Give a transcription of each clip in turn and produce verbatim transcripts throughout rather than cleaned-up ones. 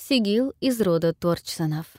Сигил из рода Торчсонов.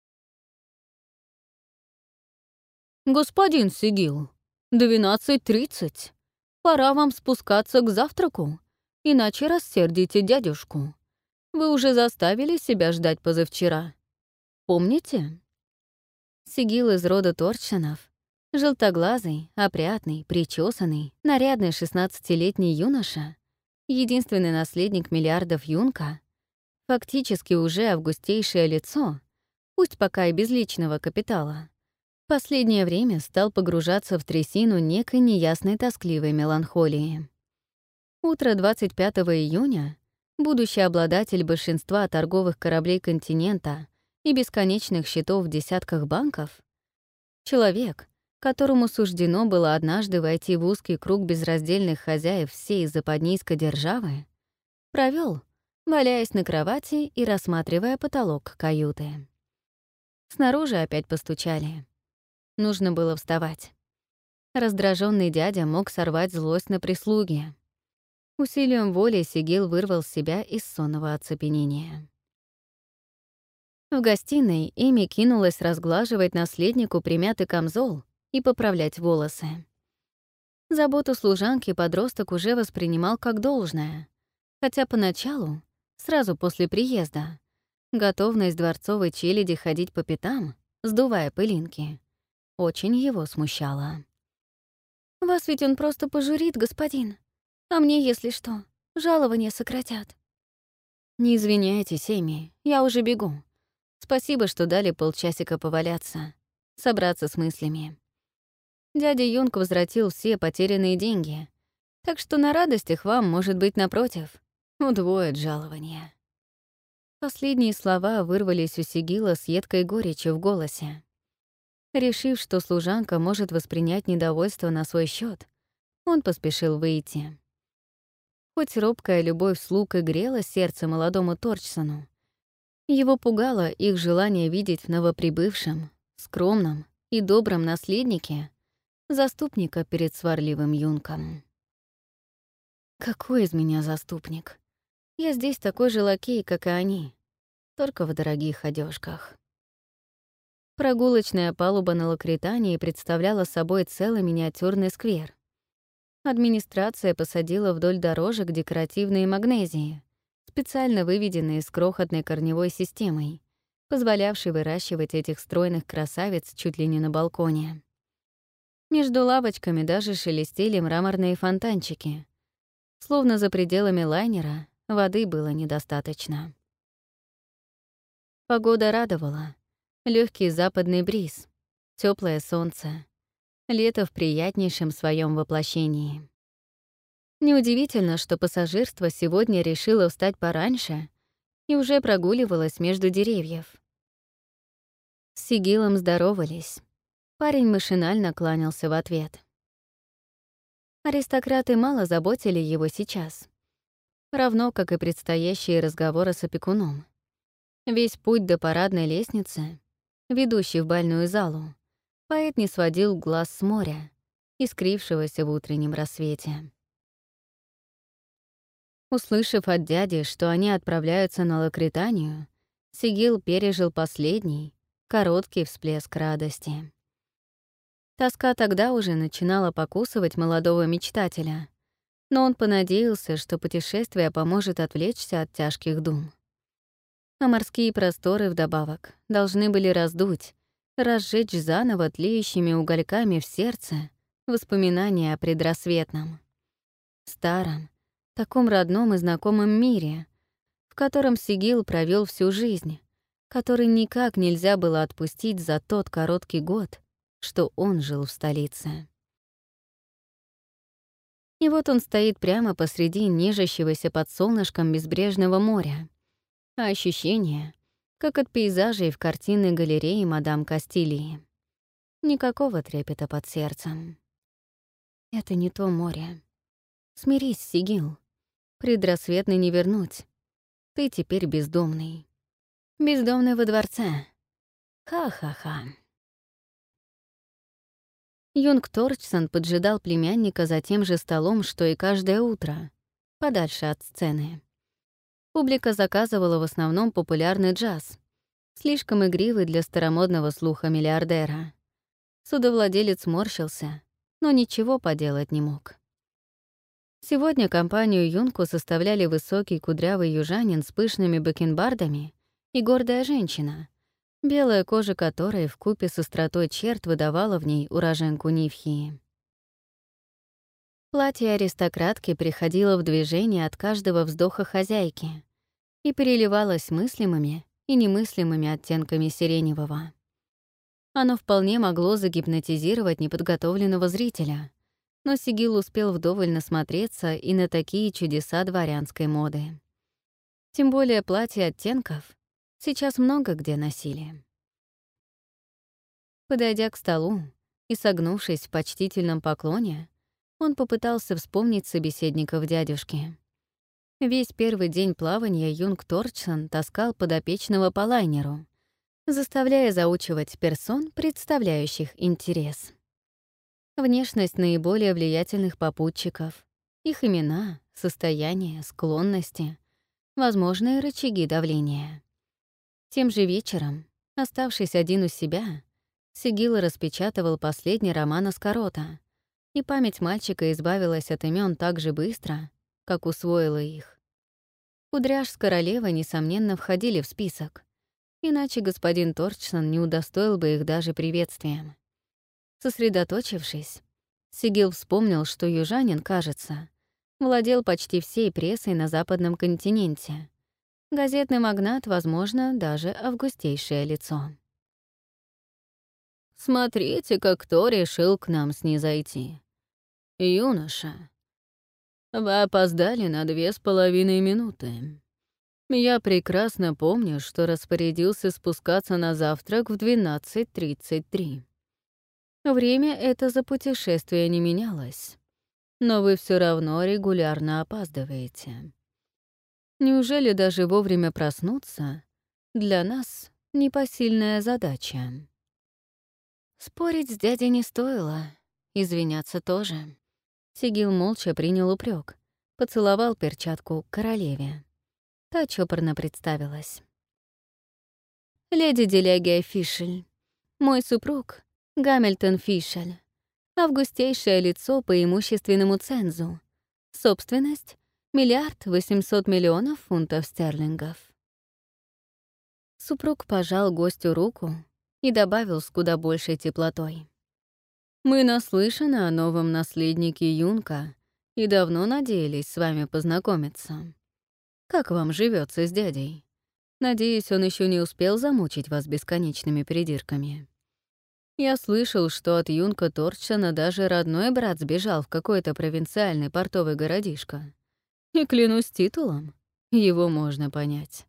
«Господин Сигил, двенадцать тридцать. Пора вам спускаться к завтраку, иначе рассердите дядюшку. Вы уже заставили себя ждать позавчера. Помните?» Сигил из рода Торчсонов, желтоглазый, опрятный, причесанный, нарядный шестнадцатилетний юноша, единственный наследник миллиардов Юнка, фактически уже августейшее лицо, пусть пока и без личного капитала, в последнее время стал погружаться в трясину некой неясной тоскливой меланхолии. Утро двадцать пятого июня будущий обладатель большинства торговых кораблей континента и бесконечных счетов в десятках банков, человек, которому суждено было однажды войти в узкий круг безраздельных хозяев всей западнийской державы, провел, валяясь на кровати и рассматривая потолок каюты. Снаружи опять постучали. Нужно было вставать. Раздраженный дядя мог сорвать злость на прислуге. Усилием воли Сигил вырвал себя из сонного оцепенения. В гостиной Эми кинулась разглаживать наследнику примятый камзол и поправлять волосы. Заботу служанки подросток уже воспринимал как должное, хотя поначалу, сразу после приезда, готовность дворцовой челяди ходить по пятам, сдувая пылинки, очень его смущала. «Вас ведь он просто пожурит, господин. А мне, если что, жалование сократят». «Не извиняйтесь, Эми, я уже бегу. Спасибо, что дали полчасика поваляться, собраться с мыслями. Дядя Юнг возвратил все потерянные деньги, так что на радостях вам, может быть, напротив, удвоит жалование». Последние слова вырвались у Сигила с едкой горечью в голосе. Решив, что служанка может воспринять недовольство на свой счет, он поспешил выйти. Хоть робкая любовь слуг и грела сердце молодому Торчсону, его пугало их желание видеть в новоприбывшем, скромном и добром наследнике заступника перед сварливым юнком. «Какой из меня заступник? Я здесь такой же лакей, как и они, только в дорогих одежках». Прогулочная палуба на Лакритании представляла собой целый миниатюрный сквер. Администрация посадила вдоль дорожек декоративные магнезии, специально выведенные с крохотной корневой системой, позволявшей выращивать этих стройных красавиц чуть ли не на балконе. Между лавочками даже шелестели мраморные фонтанчики. Словно за пределами лайнера воды было недостаточно. Погода радовала. Легкий западный бриз, теплое солнце, лето в приятнейшем своем воплощении. Неудивительно, что пассажирство сегодня решило встать пораньше и уже прогуливалось между деревьев. С Сигилом здоровались. Парень машинально кланялся в ответ. Аристократы мало заботили его сейчас, равно как и предстоящие разговоры с опекуном. Весь путь до парадной лестницы, ведущей в бальную залу, поэт не сводил глаз с моря, искрившегося в утреннем рассвете. Услышав от дяди, что они отправляются на Лакританию, Сигил пережил последний, короткий всплеск радости. Тоска тогда уже начинала покусывать молодого мечтателя, но он понадеялся, что путешествие поможет отвлечься от тяжких дум. А морские просторы вдобавок должны были раздуть, разжечь заново тлеющими угольками в сердце воспоминания о предрассветном, старом, таком родном и знакомом мире, в котором Сигил провел всю жизнь, который никак нельзя было отпустить за тот короткий год, что он жил в столице. И вот он стоит прямо посреди нежащегося под солнышком безбрежного моря, а ощущение, как от пейзажей в картинной галерее мадам Кастилии. Никакого трепета под сердцем. Это не то море. Смирись, Сигил. Предрассветный не вернуть. Ты теперь бездомный. Бездомный во дворце. Ха-ха-ха. Юнг Торчсон поджидал племянника за тем же столом, что и каждое утро, подальше от сцены. Публика заказывала в основном популярный джаз, слишком игривый для старомодного слуха миллиардера. Судовладелец морщился, но ничего поделать не мог. Сегодня компанию Юнку составляли высокий кудрявый южанин с пышными бакенбардами и гордая женщина, белая кожа которой вкупе с остротой черт выдавала в ней уроженку Нивхии. Платье аристократки приходило в движение от каждого вздоха хозяйки и переливалось мыслимыми и немыслимыми оттенками сиреневого. Оно вполне могло загипнотизировать неподготовленного зрителя, но Сигил успел вдоволь насмотреться и на такие чудеса дворянской моды. Тем более платья оттенков сейчас много где носили. Подойдя к столу и согнувшись в почтительном поклоне, он попытался вспомнить собеседников дядюшки. Весь первый день плавания Юнг Торчсон таскал подопечного по лайнеру, заставляя заучивать персон, представляющих интерес. Внешность наиболее влиятельных попутчиков, их имена, состояние, склонности, возможные рычаги давления. Тем же вечером, оставшись один у себя, Сигил распечатывал последний роман Аскарота, и память мальчика избавилась от имен так же быстро, как усвоила их. Кудряш с королевой, несомненно, входили в список, иначе господин Торчсон не удостоил бы их даже приветствием. Сосредоточившись, Сигил вспомнил, что южанин, кажется, владел почти всей прессой на западном континенте. Газетный магнат, возможно, даже августейшее лицо. «Смотрите-ка, кто решил к нам снизойти. Юноша, вы опоздали на две с половиной минуты. Я прекрасно помню, что распорядился спускаться на завтрак в двенадцать тридцать три. Время это за путешествие не менялось, но вы все равно регулярно опаздываете. Неужели даже вовремя проснуться для нас непосильная задача?» Спорить с дядей не стоило, извиняться тоже. Сигил молча принял упрек, поцеловал перчатку королеве. Та чопорно представилась. «Леди Делегия Фишель, мой супруг Гамильтон Фишель, августейшее лицо по имущественному цензу, собственность — миллиард восемьсот миллионов фунтов стерлингов». Супруг пожал гостю руку и добавил с куда большей теплотой. «Мы наслышаны о новом наследнике Юнка и давно надеялись с вами познакомиться. Как вам живется с дядей? Надеюсь, он еще не успел замучить вас бесконечными придирками. Я слышал, что от Юнка Торчсона даже родной брат сбежал в какой-то провинциальный портовый городишко. И клянусь титулом, его можно понять».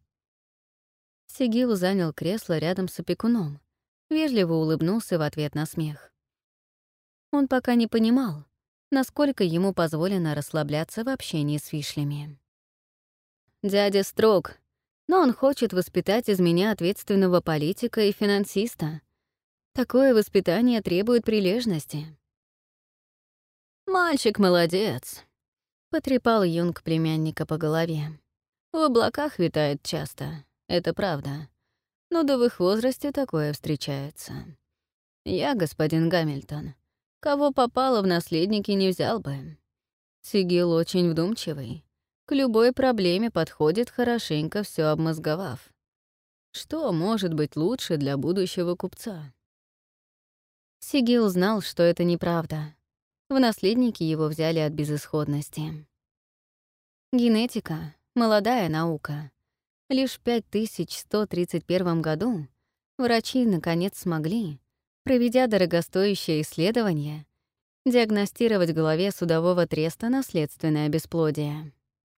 Сигил занял кресло рядом с опекуном, вежливо улыбнулся в ответ на смех. Он пока не понимал, насколько ему позволено расслабляться в общении с Фишлями. «Дядя строг, но он хочет воспитать из меня ответственного политика и финансиста. Такое воспитание требует прилежности». «Мальчик молодец», — потрепал Юнг племянника по голове. «В облаках витает часто, это правда. Но да в их возрасте такое встречается. Я, господин Гамильтон, кого попало в наследники не взял бы. Сигил очень вдумчивый, к любой проблеме подходит, хорошенько все обмозговав. Что может быть лучше для будущего купца?» Сигил знал, что это неправда. В наследники его взяли от безысходности. Генетика — молодая наука. Лишь в пять тысяч сто тридцать первом году врачи наконец смогли, проведя дорогостоящее исследование, диагностировать голове судового треста наследственное бесплодие.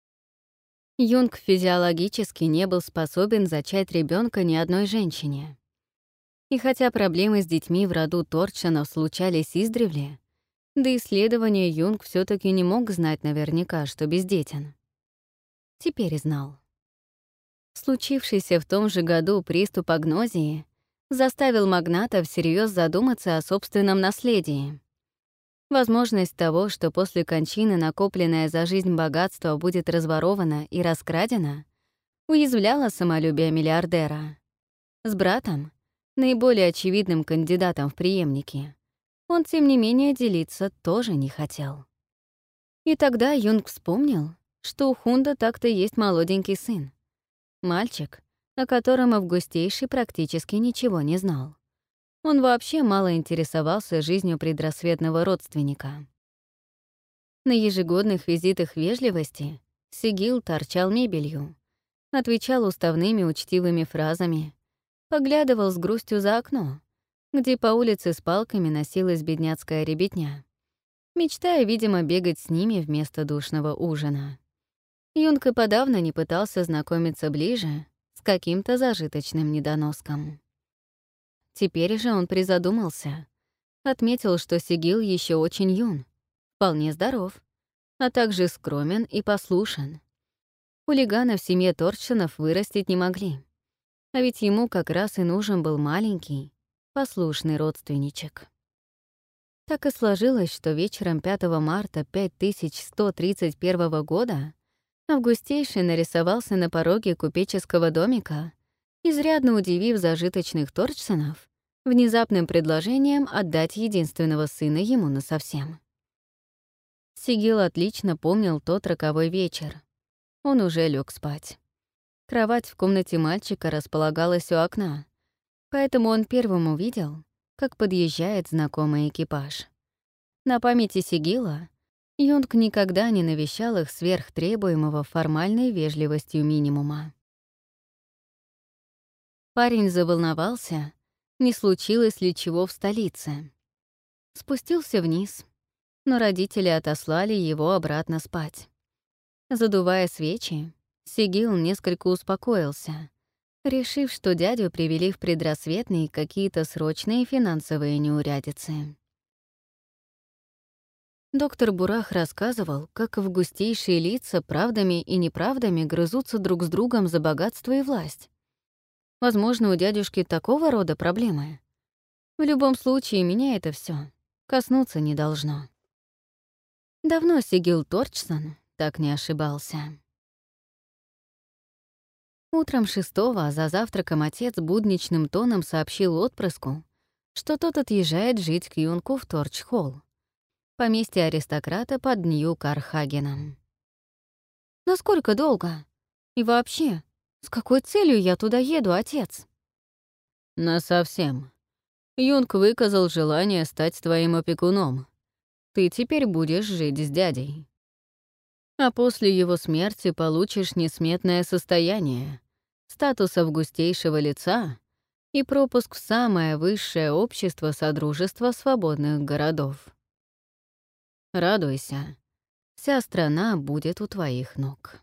Юнг физиологически не был способен зачать ребенка ни одной женщине. И хотя проблемы с детьми в роду Торчсонов случались издревле, до исследования Юнг все таки не мог знать наверняка, что бездетен. Теперь знал. Случившийся в том же году приступ агнозии заставил магната всерьез задуматься о собственном наследии. Возможность того, что после кончины накопленное за жизнь богатство будет разворовано и раскрадено, уязвляло самолюбие миллиардера. С братом, наиболее очевидным кандидатом в преемники, он, тем не менее, делиться тоже не хотел. И тогда Юнг вспомнил, что у Хунда так-то есть молоденький сын. Мальчик, о котором Августейший практически ничего не знал. Он вообще мало интересовался жизнью предрассветного родственника. На ежегодных визитах вежливости Сигил торчал мебелью, отвечал уставными учтивыми фразами, поглядывал с грустью за окно, где по улице с палками носилась бедняцкая ребятня, мечтая, видимо, бегать с ними вместо душного ужина. Юнг и подавно не пытался знакомиться ближе с каким-то зажиточным недоноском. Теперь же он призадумался, отметил, что Сигил еще очень юн, вполне здоров, а также скромен и послушен. Хулигана в семье Торчсонов вырастить не могли, а ведь ему как раз и нужен был маленький, послушный родственничек. Так и сложилось, что вечером пятого марта пять тысяч сто тридцать первого года Августейший нарисовался на пороге купеческого домика, изрядно удивив зажиточных Торчсонов внезапным предложением отдать единственного сына ему насовсем. Сигил отлично помнил тот роковой вечер. Он уже лег спать. Кровать в комнате мальчика располагалась у окна, поэтому он первым увидел, как подъезжает знакомый экипаж. На памяти Сигила Юнг никогда не навещал их сверх требуемого формальной вежливостью минимума. Парень заволновался, не случилось ли чего в столице. Спустился вниз, но родители отослали его обратно спать. Задувая свечи, Сигил несколько успокоился, решив, что дядю привели в предрассветные какие-то срочные финансовые неурядицы. Доктор Бурах рассказывал, как августейшие лица правдами и неправдами грызутся друг с другом за богатство и власть. Возможно, у дядюшки такого рода проблемы. В любом случае, меня это все коснуться не должно. Давно Сигил Торчсон так не ошибался. Утром шестого за завтраком отец будничным тоном сообщил отпрыску, что тот отъезжает жить к Юнку в Торчхолл, поместье аристократа под Нью-Кархагеном. «Насколько долго? И вообще, с какой целью я туда еду, отец?» «Насовсем. Юнг выказал желание стать твоим опекуном. Ты теперь будешь жить с дядей. А после его смерти получишь несметное состояние, статус августейшего лица и пропуск в самое высшее общество Содружества свободных городов. Радуйся, вся страна будет у твоих ног».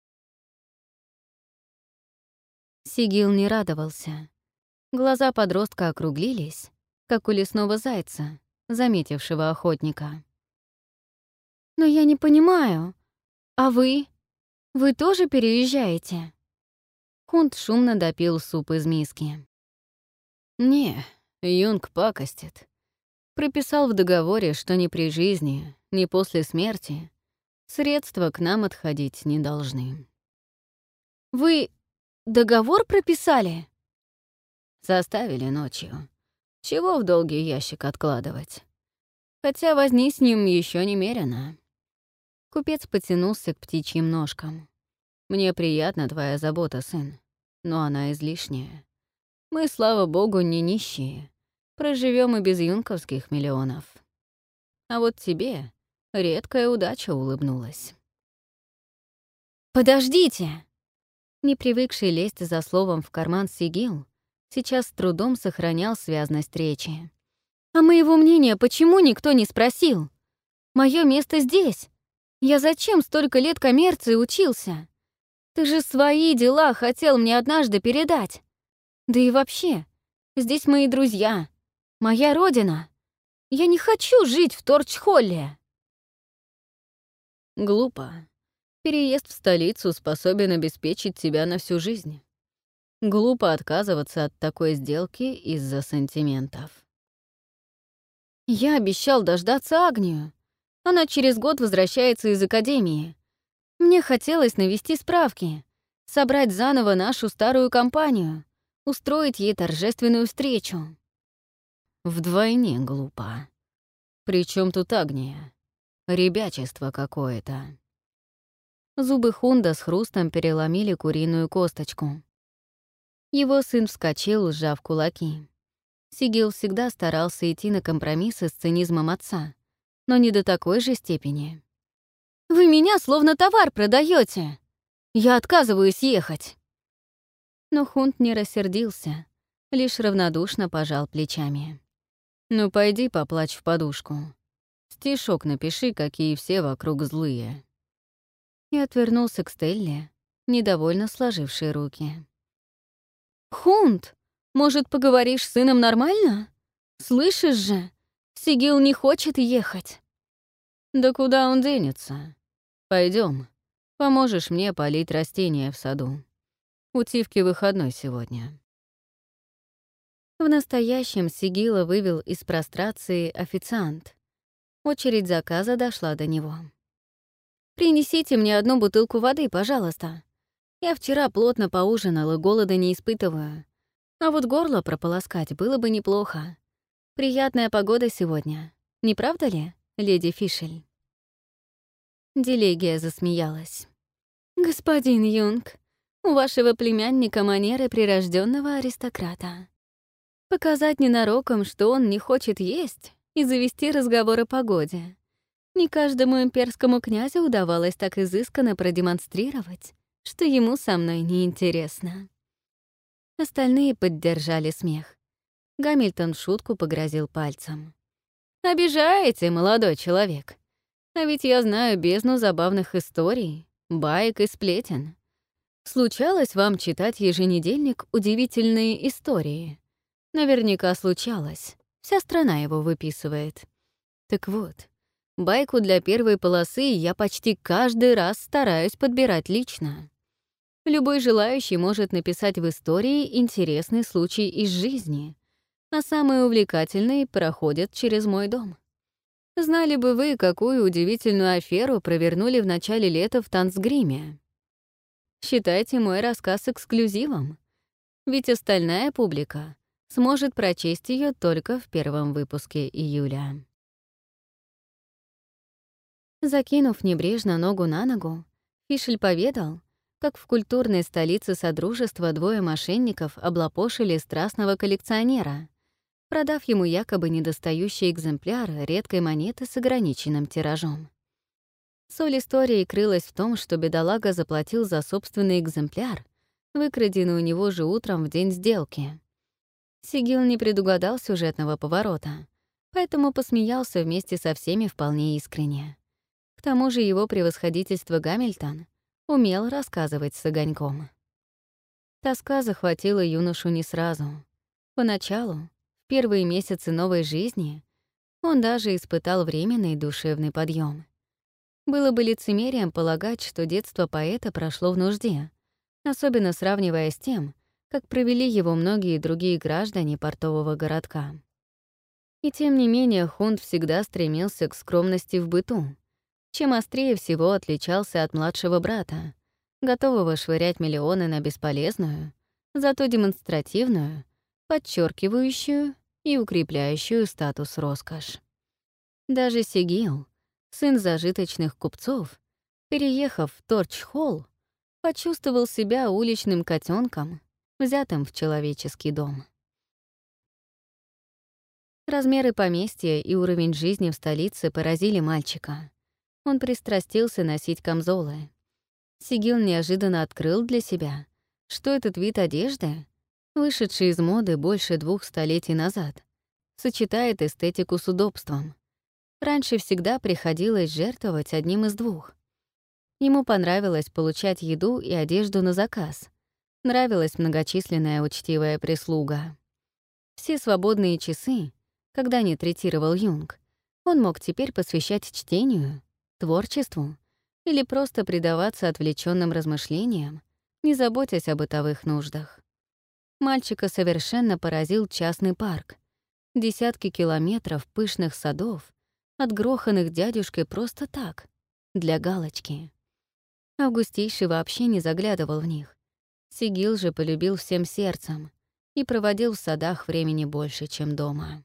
Сигил не радовался. Глаза подростка округлились, как у лесного зайца, заметившего охотника. «Но я не понимаю. А вы? Вы тоже переезжаете?» Хунд шумно допил суп из миски. «Не, Юнг пакостит. Прописал в договоре, что ни при жизни, ни после смерти средства к нам отходить не должны». «Вы договор прописали?» «Составили ночью. Чего в долгий ящик откладывать? Хотя возни с ним еще немерено». Купец потянулся к птичьим ножкам. «Мне приятна твоя забота, сын, но она излишняя. Мы, слава богу, не нищие. Проживем и без юнковских миллионов. А вот тебе редкая удача улыбнулась». «Подождите!» Не привыкший лезть за словом в карман Сигил сейчас с трудом сохранял связность речи. «А моего мнения почему никто не спросил? Мое место здесь. Я зачем столько лет коммерции учился? Ты же свои дела хотел мне однажды передать. Да и вообще, здесь мои друзья, моя родина. Я не хочу жить в Торчхолле». «Глупо. Переезд в столицу способен обеспечить тебя на всю жизнь. Глупо отказываться от такой сделки из-за сантиментов». «Я обещал дождаться Агнию. Она через год возвращается из академии. Мне хотелось навести справки, собрать заново нашу старую компанию, устроить ей торжественную встречу. Вдвойне глупо. Причем тут Агния? Ребячество какое-то. Зубы Хунда с хрустом переломили куриную косточку. Его сын вскочил, сжав кулаки. Сигил всегда старался идти на компромиссы с цинизмом отца, но не до такой же степени. «Вы меня словно товар продаете! Я отказываюсь ехать!» Но Хунд не рассердился, лишь равнодушно пожал плечами. «Ну, пойди поплачь в подушку. Стишок напиши, какие все вокруг злые». И отвернулся к Стелле, недовольно сложившей руки. «Хунд, может, поговоришь с сыном нормально? Слышишь же, Сигил не хочет ехать». «Да куда он денется? Пойдем, поможешь мне полить растения в саду. У Тивки выходной сегодня». В настоящем Сигила вывел из прострации официант. Очередь заказа дошла до него. «Принесите мне одну бутылку воды, пожалуйста. Я вчера плотно поужинал и голода не испытываю. А вот горло прополоскать было бы неплохо. Приятная погода сегодня, не правда ли, леди Фишель?» Делегия засмеялась. «Господин Юнг, у вашего племянника манеры прирожденного аристократа. Показать ненароком, что он не хочет есть, и завести разговор о погоде. Не каждому имперскому князю удавалось так изысканно продемонстрировать, что ему со мной неинтересно». Остальные поддержали смех. Гамильтон в шутку погрозил пальцем. «Обижаете, молодой человек. А ведь я знаю бездну забавных историй, баек и сплетен. Случалось вам читать еженедельник «Удивительные истории»? Наверняка случалось. Вся страна его выписывает. Так вот, байку для первой полосы я почти каждый раз стараюсь подбирать лично. Любой желающий может написать в истории интересный случай из жизни, а самые увлекательные проходят через мой дом. Знали бы вы, какую удивительную аферу провернули в начале лета в Танцгриме. Считайте мой рассказ эксклюзивом, ведь остальная публика сможет прочесть ее только в первом выпуске июля. Закинув небрежно ногу на ногу, Фишель поведал, как в культурной столице Содружества двое мошенников облапошили страстного коллекционера, продав ему якобы недостающий экземпляр редкой монеты с ограниченным тиражом. Соль истории крылась в том, что бедолага заплатил за собственный экземпляр, выкраденный у него же утром в день сделки. Сигил не предугадал сюжетного поворота, поэтому посмеялся вместе со всеми вполне искренне. К тому же его превосходительство Гамильтон умел рассказывать с огоньком. Тоска захватила юношу не сразу. Поначалу, в первые месяцы новой жизни, он даже испытал временный душевный подъем. Было бы лицемерием полагать, что детство поэта прошло в нужде, особенно сравнивая с тем, как провели его многие другие граждане портового городка. И тем не менее Хунд всегда стремился к скромности в быту, чем острее всего отличался от младшего брата, готового швырять миллионы на бесполезную, зато демонстративную, подчеркивающую и укрепляющую статус роскошь. Даже Сигил, сын зажиточных купцов, переехав в Торч-Холл, почувствовал себя уличным котенком, взятым в человеческий дом. Размеры поместья и уровень жизни в столице поразили мальчика. Он пристрастился носить камзолы. Сигил неожиданно открыл для себя, что этот вид одежды, вышедший из моды больше двух столетий назад, сочетает эстетику с удобством. Раньше всегда приходилось жертвовать одним из двух. Ему понравилось получать еду и одежду на заказ. Нравилась многочисленная учтивая прислуга. Все свободные часы, когда не третировал Юнг, он мог теперь посвящать чтению, творчеству или просто предаваться отвлеченным размышлениям, не заботясь о бытовых нуждах. Мальчика совершенно поразил частный парк. Десятки километров пышных садов, отгроханных дядюшкой просто так, для галочки. Августейший вообще не заглядывал в них, Сигил же полюбил всем сердцем и проводил в садах времени больше, чем дома.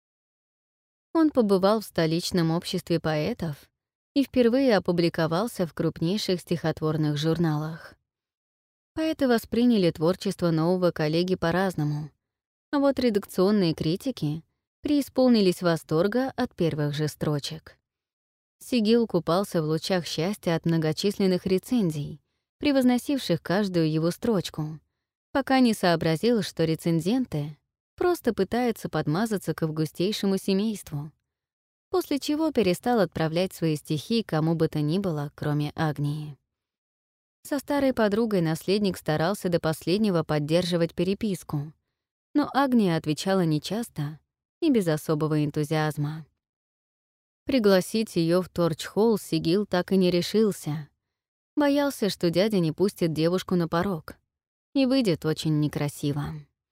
Он побывал в столичном обществе поэтов и впервые опубликовался в крупнейших стихотворных журналах. Поэты восприняли творчество нового коллеги по-разному, а вот редакционные критики преисполнились восторга от первых же строчек. Сигил купался в лучах счастья от многочисленных рецензий, превозносивших каждую его строчку, пока не сообразил, что рецензенты просто пытаются подмазаться к августейшему семейству, после чего перестал отправлять свои стихи кому бы то ни было, кроме Агнии. Со старой подругой наследник старался до последнего поддерживать переписку, но Агния отвечала нечасто и без особого энтузиазма. Пригласить ее в Торч-холл Сигил так и не решился. Боялся, что дядя не пустит девушку на порог, и выйдет очень некрасиво.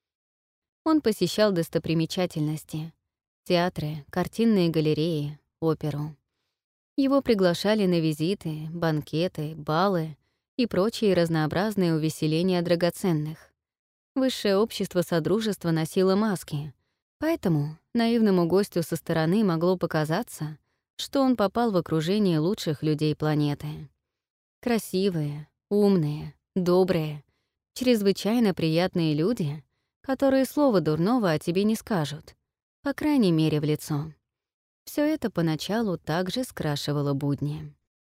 Он посещал достопримечательности — театры, картинные галереи, оперу. Его приглашали на визиты, банкеты, балы и прочие разнообразные увеселения драгоценных. Высшее общество Содружества носило маски, поэтому наивному гостю со стороны могло показаться, что он попал в окружение лучших людей планеты. Красивые, умные, добрые, чрезвычайно приятные люди, которые слова дурного о тебе не скажут, по крайней мере, в лицо. Все это поначалу также скрашивало будни.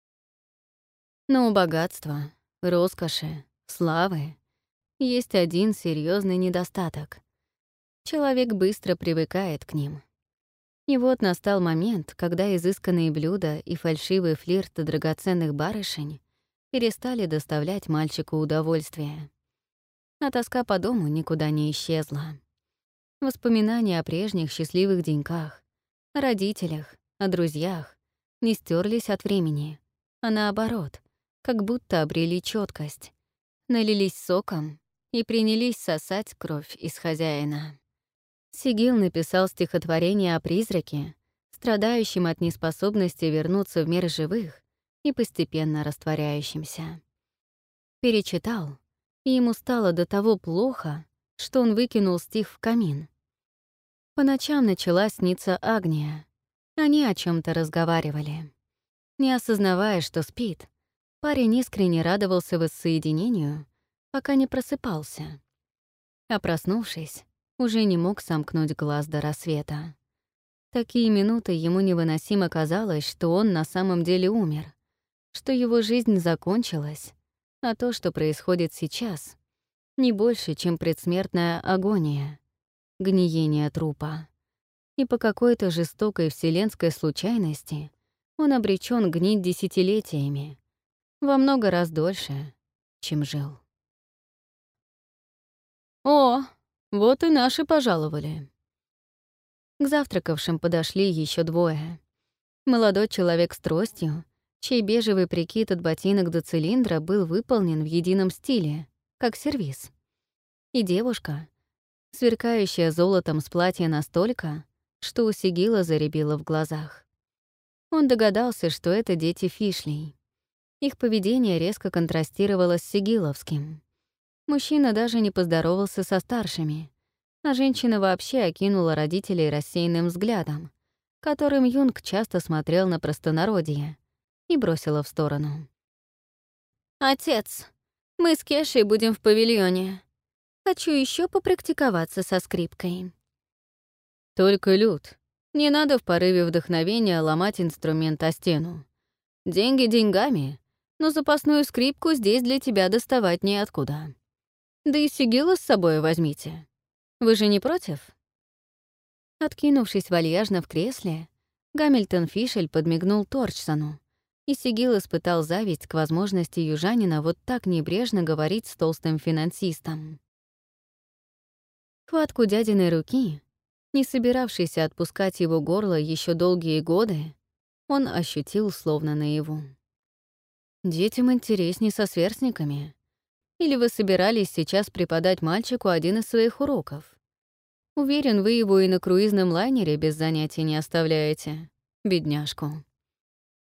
Но у богатства, роскоши, славы есть один серьезный недостаток. Человек быстро привыкает к ним. И вот настал момент, когда изысканные блюда и фальшивый флирт драгоценных барышень перестали доставлять мальчику удовольствие. А тоска по дому никуда не исчезла. Воспоминания о прежних счастливых деньках, о родителях, о друзьях не стерлись от времени, а наоборот, как будто обрели четкость, налились соком и принялись сосать кровь из хозяина. Сигил написал стихотворение о призраке, страдающем от неспособности вернуться в мир живых и постепенно растворяющимся. Перечитал, и ему стало до того плохо, что он выкинул стих в камин. По ночам начала сниться Агния. Они о чем то разговаривали. Не осознавая, что спит, парень искренне радовался воссоединению, пока не просыпался. А проснувшись, уже не мог сомкнуть глаз до рассвета. Такие минуты ему невыносимо казалось, что он на самом деле умер, что его жизнь закончилась, а то, что происходит сейчас, не больше, чем предсмертная агония, гниение трупа. И по какой-то жестокой вселенской случайности он обречен гнить десятилетиями, во много раз дольше, чем жил. «О, вот и наши пожаловали». К завтракавшим подошли еще двое. Молодой человек с тростью, чей бежевый прикид от ботинок до цилиндра был выполнен в едином стиле, как сервиз. И девушка, сверкающая золотом с платья настолько, что у Сигила заребило в глазах. Он догадался, что это дети Фишлей. Их поведение резко контрастировало с сигиловским. Мужчина даже не поздоровался со старшими, а женщина вообще окинула родителей рассеянным взглядом, которым Юнг часто смотрел на простонародье, и бросила в сторону. «Отец, мы с Кешей будем в павильоне. Хочу еще попрактиковаться со скрипкой». «Только, Люд, не надо в порыве вдохновения ломать инструмент о стену. Деньги деньгами, но запасную скрипку здесь для тебя доставать неоткуда. Да и Сигила с собой возьмите. Вы же не против?» Откинувшись вальяжно в кресле, Гамильтон Фишель подмигнул Торчсону, и Сигил испытал зависть к возможности южанина вот так небрежно говорить с толстым финансистом. Хватку дядиной руки, не собиравшийся отпускать его горло еще долгие годы, он ощутил словно наяву. «Детям интереснее со сверстниками. Или вы собирались сейчас преподать мальчику один из своих уроков? Уверен, вы его и на круизном лайнере без занятий не оставляете, бедняжку».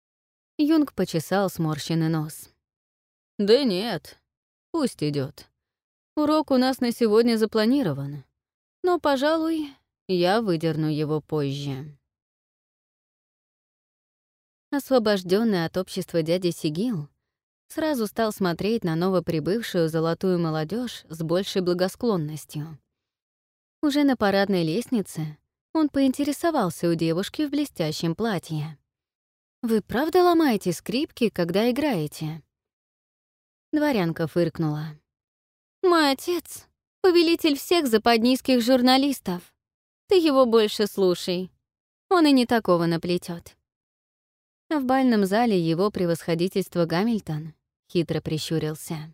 Юнг почесал сморщенный нос. «Да нет, пусть идет. Урок у нас на сегодня запланирован, но, пожалуй, я выдерну его позже». Освобожденный от общества дядя Сигил сразу стал смотреть на новоприбывшую золотую молодежь с большей благосклонностью. Уже на парадной лестнице он поинтересовался у девушки в блестящем платье. «Вы правда ломаете скрипки, когда играете?» Дворянка фыркнула. «Мой отец — повелитель всех западнийских журналистов. Ты его больше слушай. Он и не такого наплетет». А в бальном зале его превосходительство Гамильтон хитро прищурился.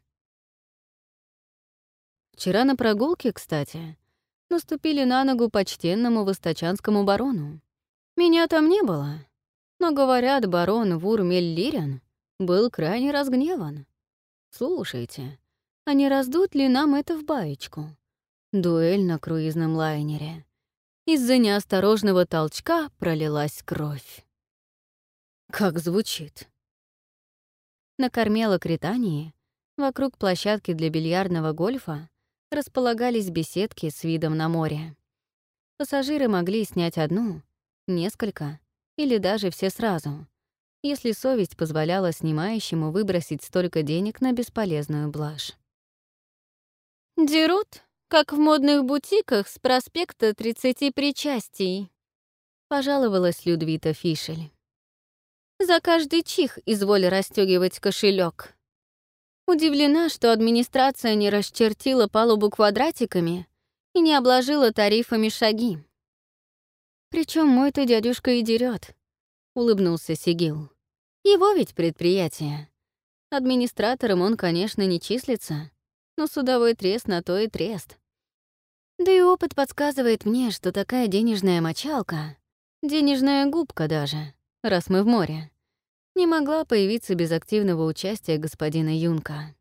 «Вчера на прогулке, кстати, наступили на ногу почтенному восточанскому барону. Меня там не было, но, говорят, барон Вур-Мель-Лирен был крайне разгневан. Слушайте, а не раздут ли нам это в баечку? Дуэль на круизном лайнере. Из-за неосторожного толчка пролилась кровь». Как звучит. На корме Лакритании, вокруг площадки для бильярдного гольфа, располагались беседки с видом на море. Пассажиры могли снять одну, несколько или даже все сразу, если совесть позволяла снимающему выбросить столько денег на бесполезную блажь. «Дерут, как в модных бутиках с проспекта тридцати причастий», — пожаловалась Людвита Фишель. «За каждый чих изволь расстёгивать кошелек. Удивлена, что администрация не расчертила палубу квадратиками и не обложила тарифами шаги. Причем мой-то дядюшка и дерет, улыбнулся Сигил. «Его ведь предприятие. Администратором он, конечно, не числится, но судовой трест на то и трест. Да и опыт подсказывает мне, что такая денежная мочалка, денежная губка даже, раз мы в море, не могла появиться без активного участия господина Юнка».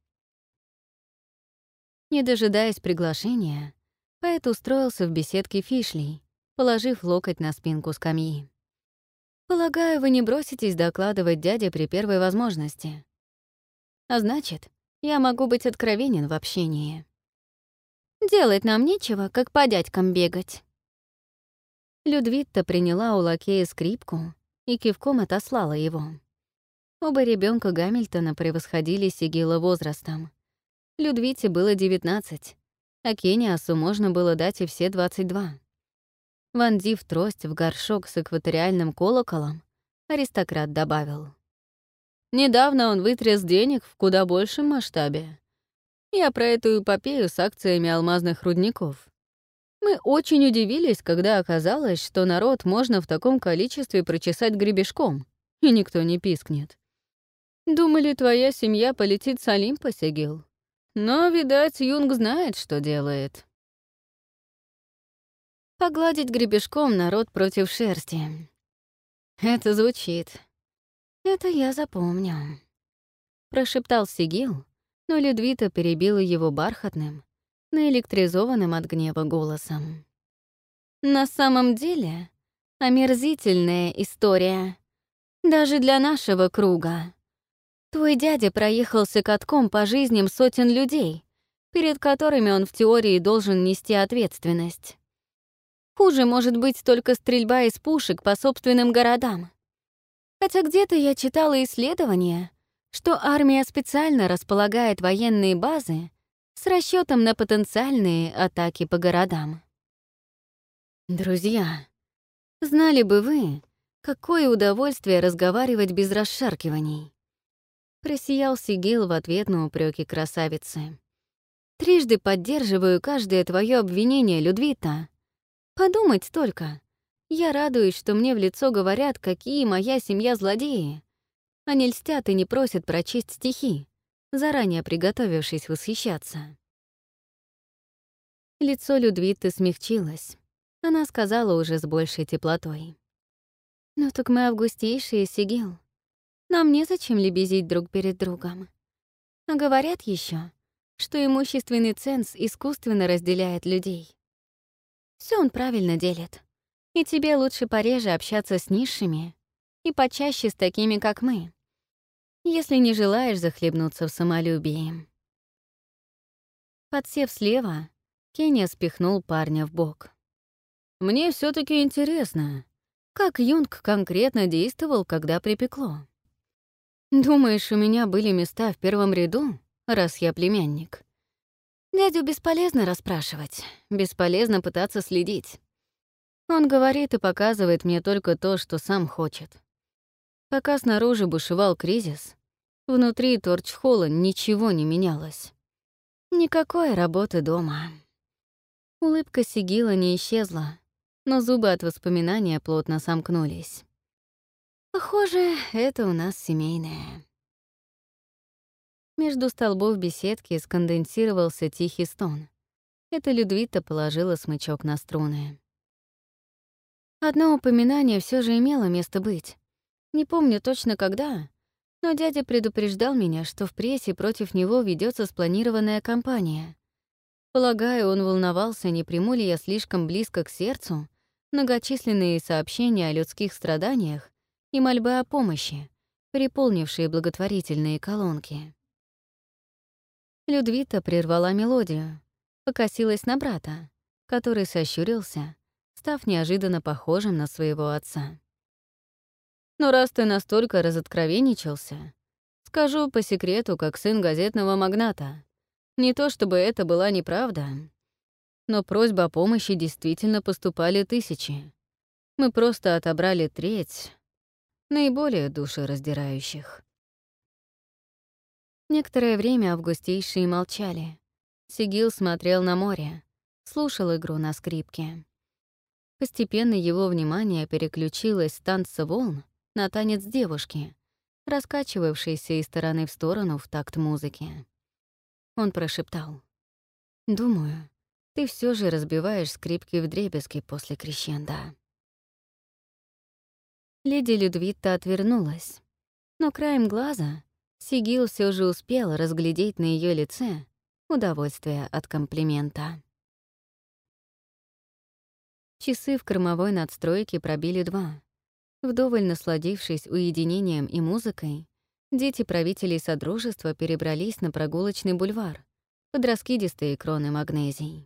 Не дожидаясь приглашения, поэт устроился в беседке Фишлей, положив локоть на спинку скамьи. «Полагаю, вы не броситесь докладывать дяде при первой возможности. А значит, я могу быть откровенен в общении. Делать нам нечего, как по дядькам бегать». Людвитта приняла у лакея скрипку и кивком отослала его. Оба ребенка Гамильтона превосходили Сигила возрастом. Людвите было девятнадцать, а Кениасу можно было дать и все двадцать два. Вонзив трость в горшок с экваториальным колоколом, аристократ добавил: «Недавно он вытряс денег в куда большем масштабе. Я про эту эпопею с акциями алмазных рудников. Мы очень удивились, когда оказалось, что народ можно в таком количестве прочесать гребешком, и никто не пискнет. Думали, твоя семья полетит с Олимпа, Сигил. Но, видать, Юнг знает, что делает». Погладить гребешком народ против шерсти. Это звучит. Это я запомню. Прошептал Сигил, но Людвита перебила его бархатным, наэлектризованным от гнева голосом. «На самом деле, омерзительная история. Даже для нашего круга. Твой дядя проехался катком по жизням сотен людей, перед которыми он в теории должен нести ответственность. Хуже может быть только стрельба из пушек по собственным городам. Хотя где-то я читала исследования, что армия специально располагает военные базы с расчетом на потенциальные атаки по городам. Друзья, знали бы вы, какое удовольствие разговаривать без расшаркиваний. Просиял Сигил в ответ на упреки красавицы. Трижды поддерживаю каждое твое обвинение, Людвита. Подумать только. Я радуюсь, что мне в лицо говорят, какие моя семья злодеи. Они льстят и не просят прочесть стихи, заранее приготовившись восхищаться. Лицо Людвиты смягчилось. Она сказала уже с большей теплотой: «Ну так мы августейшие, Сигил. Нам незачем лебезить друг перед другом. А говорят еще, что имущественный ценз искусственно разделяет людей. Все он правильно делит. И тебе лучше пореже общаться с низшими и почаще с такими, как мы, если не желаешь захлебнуться в самолюбии». Подсев слева, Кеня спихнул парня в бок. «Мне все таки интересно, как Юнг конкретно действовал, когда припекло? Думаешь, у меня были места в первом ряду, раз я племянник? Дядю бесполезно расспрашивать, бесполезно пытаться следить. Он говорит и показывает мне только то, что сам хочет. Пока снаружи бушевал кризис, внутри торчхола ничего не менялось. Никакой работы дома». Улыбка Сигила не исчезла, но зубы от воспоминания плотно сомкнулись. Похоже, это у нас семейное. Между столбов беседки сконденсировался тихий стон. Это Людвита положила смычок на струны. Одно упоминание все же имело место быть. Не помню точно когда, но дядя предупреждал меня, что в прессе против него ведется спланированная кампания. Полагаю, он волновался, не приму ли я слишком близко к сердцу многочисленные сообщения о людских страданиях и мольбы о помощи, переполнившие благотворительные колонки. Людвита прервала мелодию, покосилась на брата, который сощурился, став неожиданно похожим на своего отца. «Ну, раз ты настолько разоткровенничался, скажу по секрету, как сын газетного магната. Не то чтобы это была неправда, но просьб о помощи действительно поступали тысячи. Мы просто отобрали треть наиболее душераздирающих». Некоторое время августейшие молчали. Сигил смотрел на море, слушал игру на скрипке. Постепенно его внимание переключилось с танца волн на танец девушки, раскачивавшейся из стороны в сторону в такт музыки. Он прошептал: «Думаю, ты все же разбиваешь скрипки вдребезги после крещенда». Леди Людвитта отвернулась, но краем глаза Сигил все же успел разглядеть на ее лице удовольствие от комплимента. Часы в кормовой надстройке пробили два. Вдоволь насладившись уединением и музыкой, дети правителей Содружества перебрались на прогулочный бульвар под раскидистые кроны магнезий.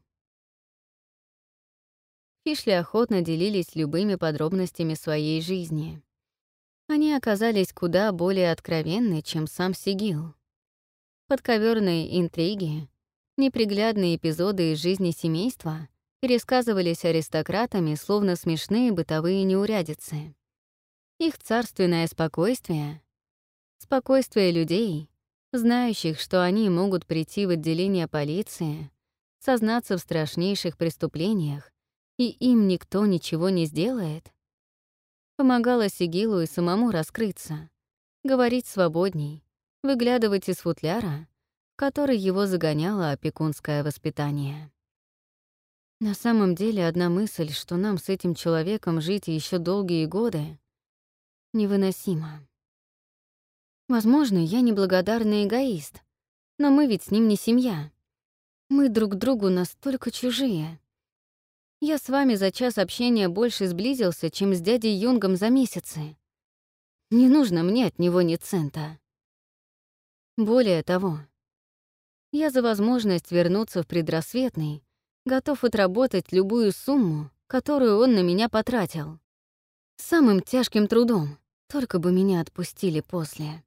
Фишли охотно делились любыми подробностями своей жизни. Они оказались куда более откровенны, чем сам Сигил. Подковерные интриги, неприглядные эпизоды из жизни семейства пересказывались аристократами, словно смешные бытовые неурядицы. Их царственное спокойствие, спокойствие людей, знающих, что они могут прийти в отделение полиции, сознаться в страшнейших преступлениях, и им никто ничего не сделает, помогало Сигилу и самому раскрыться, говорить свободней, выглядывать из футляра, в который его загоняло опекунское воспитание. На самом деле, одна мысль, что нам с этим человеком жить еще долгие годы, невыносима. Возможно, я неблагодарный эгоист, но мы ведь с ним не семья. Мы друг другу настолько чужие. Я с вами за час общения больше сблизился, чем с дядей Юнгом за месяцы. Не нужно мне от него ни цента. Более того, я за возможность вернуться в предрассветный готов отработать любую сумму, которую он на меня потратил. Самым тяжким трудом, только бы меня отпустили после.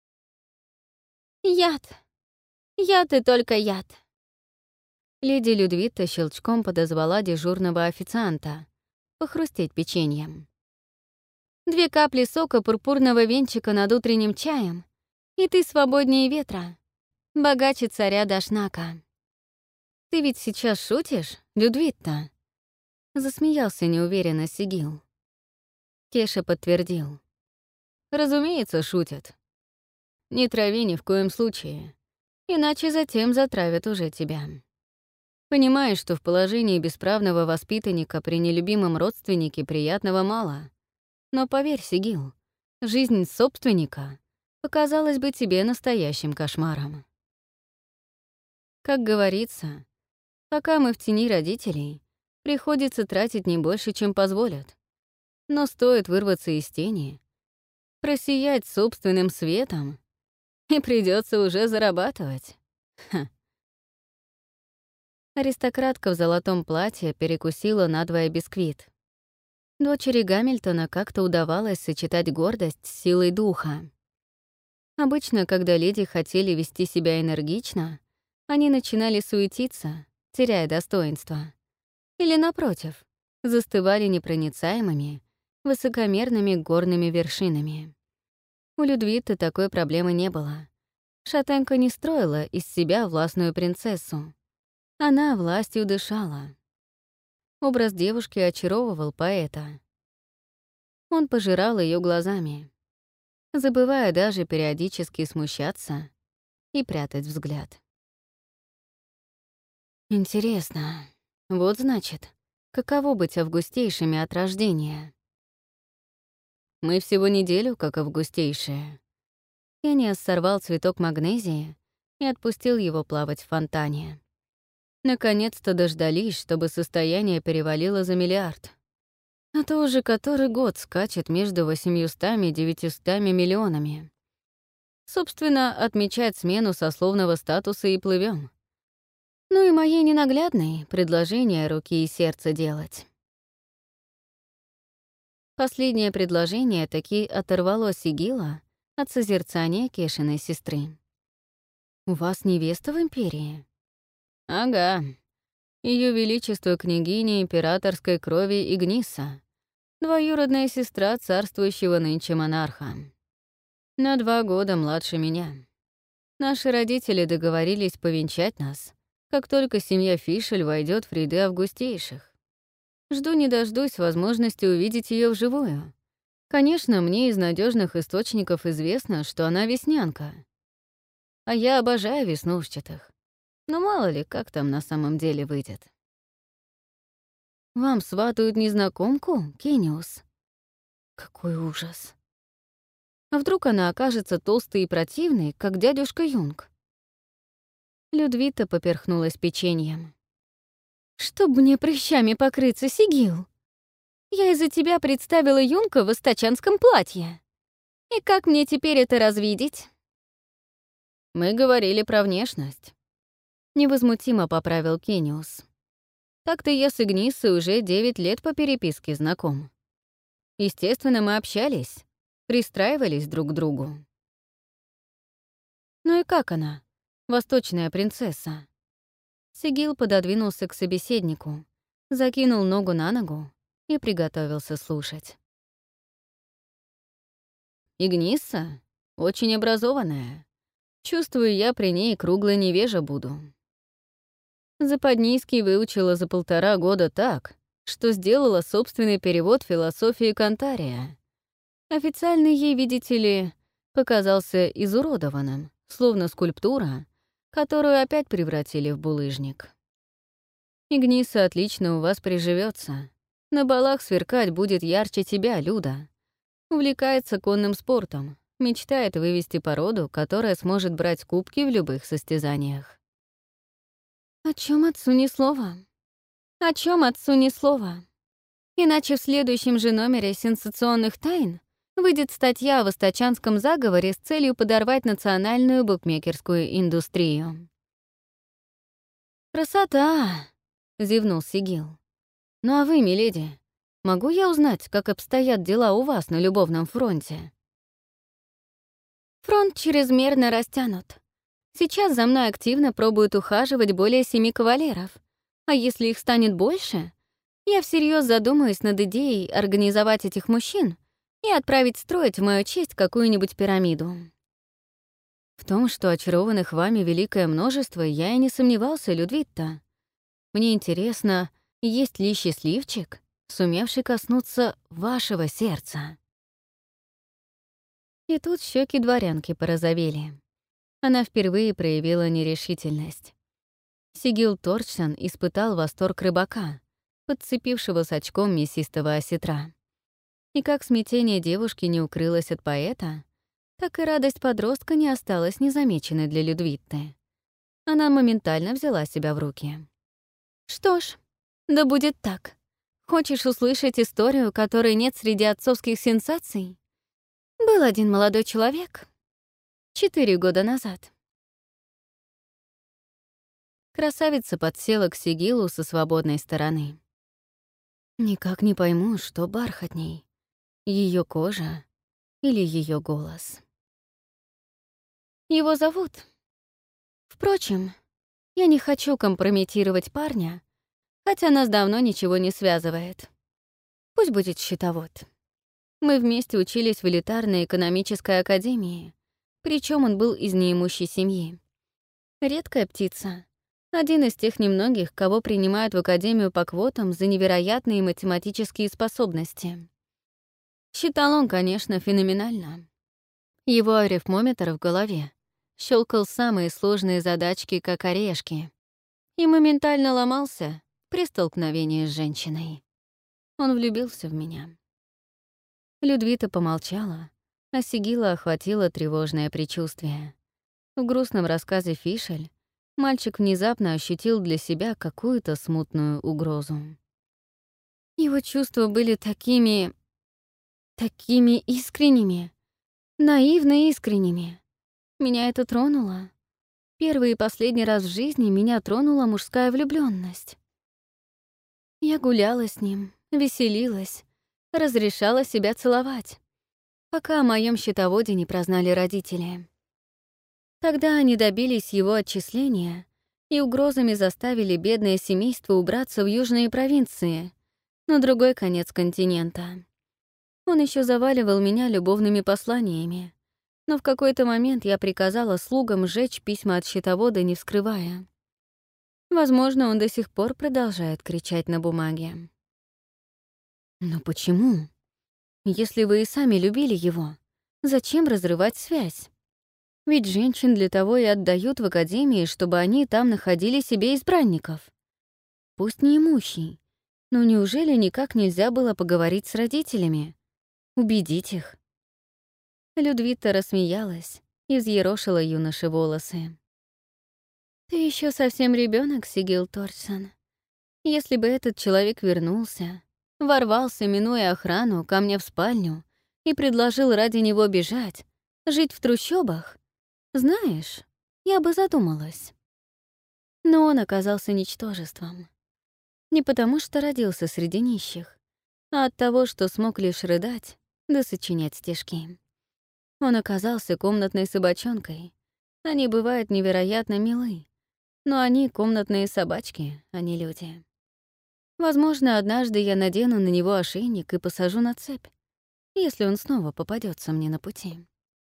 Яд. Яд и только яд. Леди Людвитта щелчком подозвала дежурного официанта похрустеть печеньем. Две капли сока пурпурного венчика над утренним чаем, и ты свободнее ветра, богаче царя Дашнака. «Ты ведь сейчас шутишь, Людвитта?» Засмеялся неуверенно Сигил. Кеша подтвердил. «Разумеется, шутят. Не трави ни в коем случае, иначе затем затравят уже тебя. Понимаешь, что в положении бесправного воспитанника при нелюбимом родственнике приятного мало. Но поверь, Сигил, жизнь собственника показалась бы тебе настоящим кошмаром. Как говорится, пока мы в тени родителей, приходится тратить не больше, чем позволят. Но стоит вырваться из тени, просиять собственным светом, и придется уже зарабатывать. Ха. Аристократка в золотом платье перекусила надвое бисквит. Дочери Гамильтона как-то удавалось сочетать гордость с силой духа. Обычно, когда леди хотели вести себя энергично, они начинали суетиться, теряя достоинство. Или, напротив, застывали непроницаемыми, высокомерными горными вершинами. У Людвиты такой проблемы не было. Шатенка не строила из себя властную принцессу. Она властью дышала. Образ девушки очаровывал поэта. Он пожирал ее глазами, забывая даже периодически смущаться и прятать взгляд. Интересно, вот значит, каково быть августейшими от рождения? Мы всего неделю как августейшие. Кениас сорвал цветок магнезии и отпустил его плавать в фонтане. Наконец-то дождались, чтобы состояние перевалило за миллиард. А то уже который год скачет между восемьюстами и девятьюстами миллионами. Собственно, отмечать смену сословного статуса и плывем. Ну и моей ненаглядной предложение руки и сердца делать. Последнее предложение таки оторвало Сигила от созерцания Кешиной сестры. «У вас невеста в империи?» «Ага. Ее величество княгиня императорской крови Игниса, двоюродная сестра царствующего нынче монарха. На два года младше меня. Наши родители договорились повенчать нас, как только семья Фишель войдет в ряды августейших. Жду не дождусь возможности увидеть ее вживую. Конечно, мне из надежных источников известно, что она веснянка. А я обожаю веснушчатых. Но мало ли, как там на самом деле выйдет. Вам сватают незнакомку, Кениус? Какой ужас. А вдруг она окажется толстой и противной, как дядюшка Юнг? Людвита поперхнулась печеньем. «Чтоб мне прыщами покрыться, Сигил! Я из-за тебя представила Юнка в астачанском платье. И как мне теперь это развидеть?» «Мы говорили про внешность», — невозмутимо поправил Кениус. «Так-то я с Игнисой уже девять лет по переписке знаком. Естественно, мы общались, пристраивались друг к другу». «Ну и как она, восточная принцесса?» Сигил пододвинулся к собеседнику, закинул ногу на ногу и приготовился слушать. «Игниса очень образованная. Чувствую, я при ней круглой невежа буду. Западнийский выучила за полтора года так, что сделала собственный перевод философии Кантария. Официальный ей, видите ли, показался изуродованным, словно скульптура, которую опять превратили в булыжник. Игниса отлично у вас приживется. На балах сверкать будет ярче тебя, Люда. Увлекается конным спортом, мечтает вывести породу, которая сможет брать кубки в любых состязаниях. О чем отцу ни слова? О чем отцу ни слова? Иначе в следующем же номере «Сенсационных тайн» выйдет статья о восточанском заговоре с целью подорвать национальную букмекерскую индустрию. «Красота!» — зевнул Сигил. «Ну а вы, миледи, могу я узнать, как обстоят дела у вас на любовном фронте?» «Фронт чрезмерно растянут. Сейчас за мной активно пробуют ухаживать более семи кавалеров, а если их станет больше, я всерьез задумаюсь над идеей организовать этих мужчин и отправить строить в мою честь какую-нибудь пирамиду». В том, что очарованных вами великое множество, я и не сомневался, Людвитта. Мне интересно, есть ли счастливчик, сумевший коснуться вашего сердца? И тут щеки дворянки порозовели. Она впервые проявила нерешительность. Сигил Торчсон испытал восторг рыбака, подцепившего с очком мясистого осетра. И как смятение девушки не укрылось от поэта, так и радость подростка не осталась незамеченной для Людвитты. Она моментально взяла себя в руки. «Что ж, да будет так. Хочешь услышать историю, которой нет среди отцовских сенсаций? Был один молодой человек. Четыре года назад. Красавица подсела к Сигилу со свободной стороны. Никак не пойму, что бархатней — ее кожа или ее голос. Его зовут. Впрочем, я не хочу компрометировать парня, хотя нас давно ничего не связывает. Пусть будет счетовод. Мы вместе учились в элитарной экономической академии, причем он был из неимущей семьи. Редкая птица. Один из тех немногих, кого принимают в академию по квотам за невероятные математические способности. Считал он, конечно, феноменально. Его арифмометр в голове щелкал самые сложные задачки, как орешки, и моментально ломался при столкновении с женщиной. Он влюбился в меня. Людвита помолчала, а Сигила охватило тревожное предчувствие. В грустном рассказе Фишель мальчик внезапно ощутил для себя какую-то смутную угрозу. Его чувства были такими... такими искренними, наивно искренними. Меня это тронуло. Первый и последний раз в жизни меня тронула мужская влюблённость. Я гуляла с ним, веселилась, разрешала себя целовать, пока о моем счетоводе не прознали родители. Тогда они добились его отчисления и угрозами заставили бедное семейство убраться в южные провинции, на другой конец континента. Он еще заваливал меня любовными посланиями, но в какой-то момент я приказала слугам сжечь письма от счетовода, не вскрывая. Возможно, он до сих пор продолжает кричать на бумаге. Но почему? Если вы и сами любили его, зачем разрывать связь? Ведь женщин для того и отдают в академии, чтобы они там находили себе избранников. Пусть не имущий, но неужели никак нельзя было поговорить с родителями? Убедить их? Людвита рассмеялась и взъерошила юноше волосы. «Ты еще совсем ребенок, Сигил Торсон. Если бы этот человек вернулся, ворвался, минуя охрану, ко мне в спальню и предложил ради него бежать, жить в трущобах, знаешь, я бы задумалась». Но он оказался ничтожеством. Не потому, что родился среди нищих, а от того, что смог лишь рыдать да сочинять стишки. Он оказался комнатной собачонкой. Они бывают невероятно милы, но они — комнатные собачки, а не люди. Возможно, однажды я надену на него ошейник и посажу на цепь, если он снова попадется мне на пути.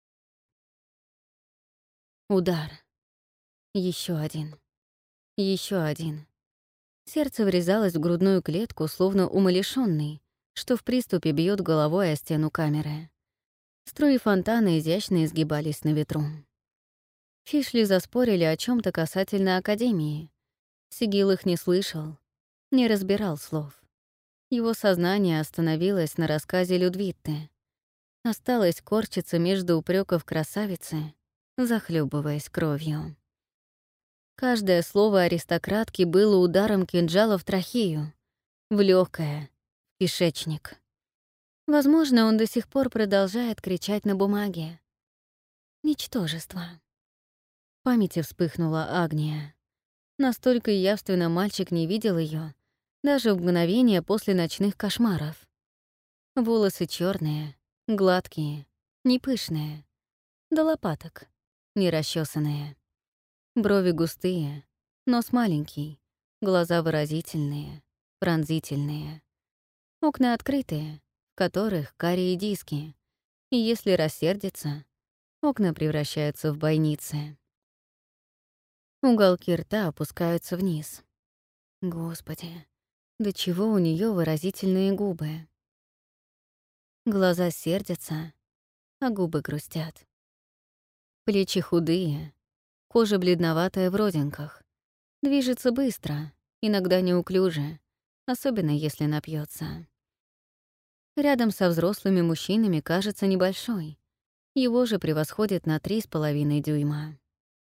Удар. Еще один. Еще один. Сердце врезалось в грудную клетку, словно умалишённый, что в приступе бьет головой о стену камеры. Струи фонтана изящно изгибались на ветру. Фишли заспорили о чем то касательно Академии. Сигил их не слышал, не разбирал слов. Его сознание остановилось на рассказе Людвитты. Осталось корчиться между упреков красавицы, захлебываясь кровью. Каждое слово аристократки было ударом кинжала в трахею, в легкое, в кишечник. Возможно, он до сих пор продолжает кричать на бумаге. Ничтожество. В памяти вспыхнула Агния. Настолько явственно мальчик не видел ее, даже в мгновение после ночных кошмаров. Волосы черные, гладкие, не пышные, до лопаток, не расчесанные. Брови густые, нос маленький, глаза выразительные, пронзительные. Окна открытые, в которых карие диски, и если рассердится, окна превращаются в бойницы. Уголки рта опускаются вниз. Господи, до чего у нее выразительные губы. Глаза сердятся, а губы грустят. Плечи худые, кожа бледноватая в родинках. Движется быстро, иногда неуклюже, особенно если напьется. Рядом со взрослыми мужчинами кажется небольшой. Его же превосходит на три с половиной дюйма.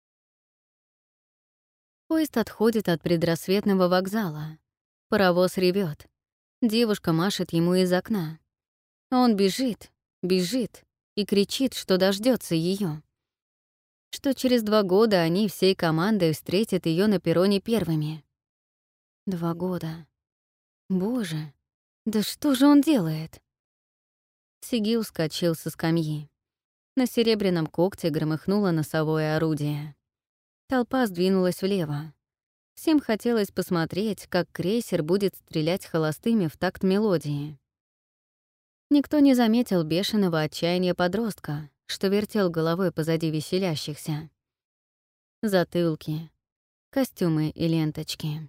Поезд отходит от предрассветного вокзала. Паровоз ревет. Девушка машет ему из окна. Он бежит, бежит и кричит, что дождется ее. что через два года они всей командой встретят ее на перроне первыми. Два года. Боже, да что же он делает? Сигил вскочил со скамьи. На серебряном когте громыхнуло носовое орудие. Толпа сдвинулась влево. Всем хотелось посмотреть, как крейсер будет стрелять холостыми в такт мелодии. Никто не заметил бешеного отчаяния подростка, что вертел головой позади веселящихся. Затылки, костюмы и ленточки.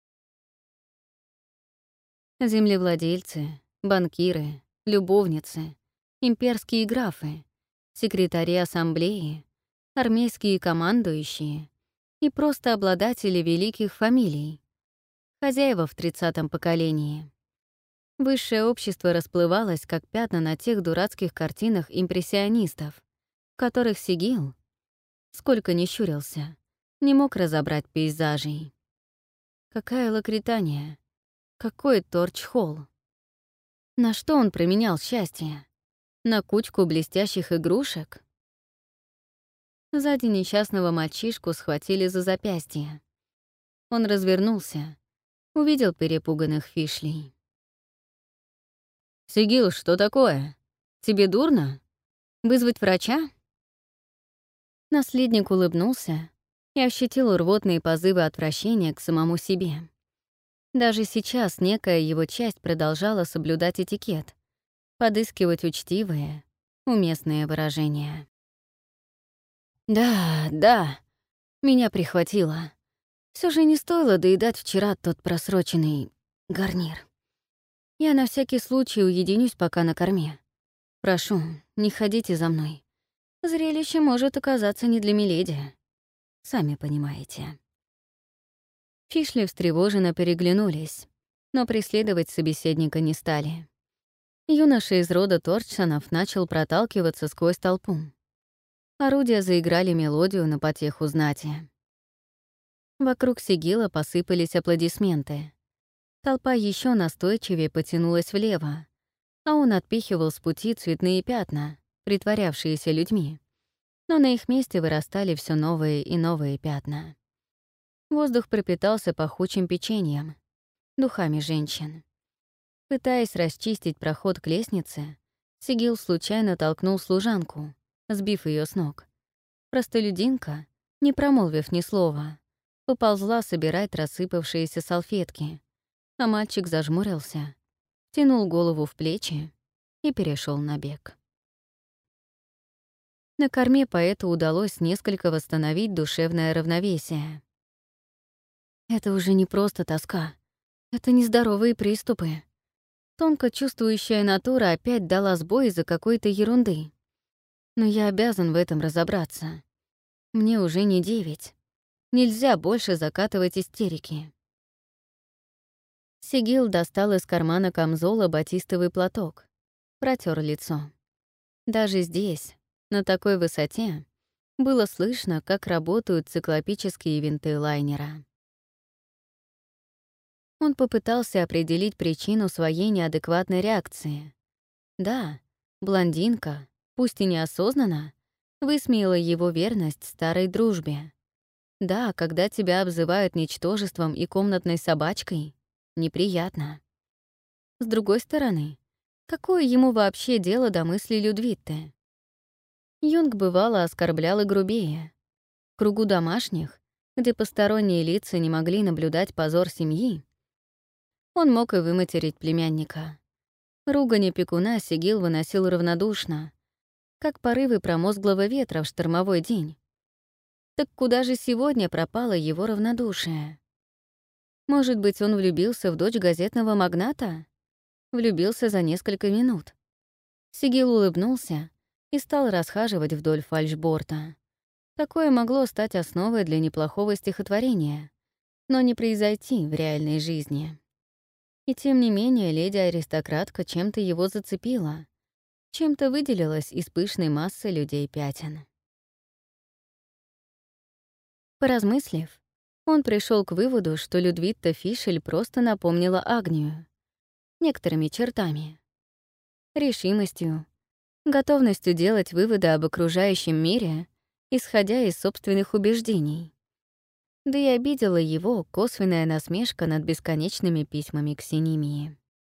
Землевладельцы, банкиры, любовницы, имперские графы, секретари ассамблеи, армейские командующие и просто обладатели великих фамилий, хозяева в тридцатом поколении. Высшее общество расплывалось, как пятна на тех дурацких картинах импрессионистов, в которых Сигил, сколько ни щурился, не мог разобрать пейзажей. Какая Лакритания, какой Торчхолл. На что он променял счастье? На кучку блестящих игрушек? Сзади несчастного мальчишку схватили за запястье. Он развернулся, увидел перепуганных фишлей. «Сигил, что такое? Тебе дурно? Вызвать врача?» Наследник улыбнулся и ощутил рвотные позывы отвращения к самому себе. Даже сейчас некая его часть продолжала соблюдать этикет, подыскивать учтивые, уместные выражения. «Да, да, меня прихватило. Все же не стоило доедать вчера тот просроченный гарнир. Я на всякий случай уединюсь пока на корме. Прошу, не ходите за мной. Зрелище может оказаться не для миледи. Сами понимаете». Фишли встревоженно переглянулись, но преследовать собеседника не стали. Юноша из рода Торчсонов начал проталкиваться сквозь толпу. Орудия заиграли мелодию на потеху знати. Вокруг Сигила посыпались аплодисменты. Толпа еще настойчивее потянулась влево, а он отпихивал с пути цветные пятна, притворявшиеся людьми. Но на их месте вырастали все новые и новые пятна. Воздух пропитался пахучим печеньем, духами женщин. Пытаясь расчистить проход к лестнице, Сигил случайно толкнул служанку, сбив ее с ног. Простолюдинка, не промолвив ни слова, поползла собирать рассыпавшиеся салфетки, а мальчик зажмурился, тянул голову в плечи и перешел на бег. На корме поэту удалось несколько восстановить душевное равновесие. Это уже не просто тоска, это нездоровые приступы. Тонко чувствующая натура опять дала сбой из-за какой-то ерунды. Но я обязан в этом разобраться. Мне уже не девять. Нельзя больше закатывать истерики. Сигил достал из кармана камзола батистовый платок, протер лицо. Даже здесь, на такой высоте, было слышно, как работают циклопические винты лайнера. Он попытался определить причину своей неадекватной реакции. Да, блондинка, пусть и неосознанно, высмеяла его верность старой дружбе. Да, когда тебя обзывают ничтожеством и комнатной собачкой, неприятно. С другой стороны, какое ему вообще дело до мысли Людвитты? Юнг бывало оскорблял и грубее. В кругу домашних, где посторонние лица не могли наблюдать позор семьи, он мог и выматерить племянника. Ругань опекуна Сигил выносил равнодушно, как порывы промозглого ветра в штормовой день. Так куда же сегодня пропало его равнодушие? Может быть, он влюбился в дочь газетного магната? Влюбился за несколько минут. Сигил улыбнулся и стал расхаживать вдоль фальшборта. Такое могло стать основой для неплохого стихотворения, но не произойти в реальной жизни. И тем не менее леди-аристократка чем-то его зацепила, чем-то выделилась из пышной массы людей пятен. Поразмыслив, он пришел к выводу, что Людвитта Фишель просто напомнила Агнию. Некоторыми чертами. Решимостью, готовностью делать выводы об окружающем мире исходя из собственных убеждений. Да и обидела его косвенная насмешка над бесконечными письмами к Синемии.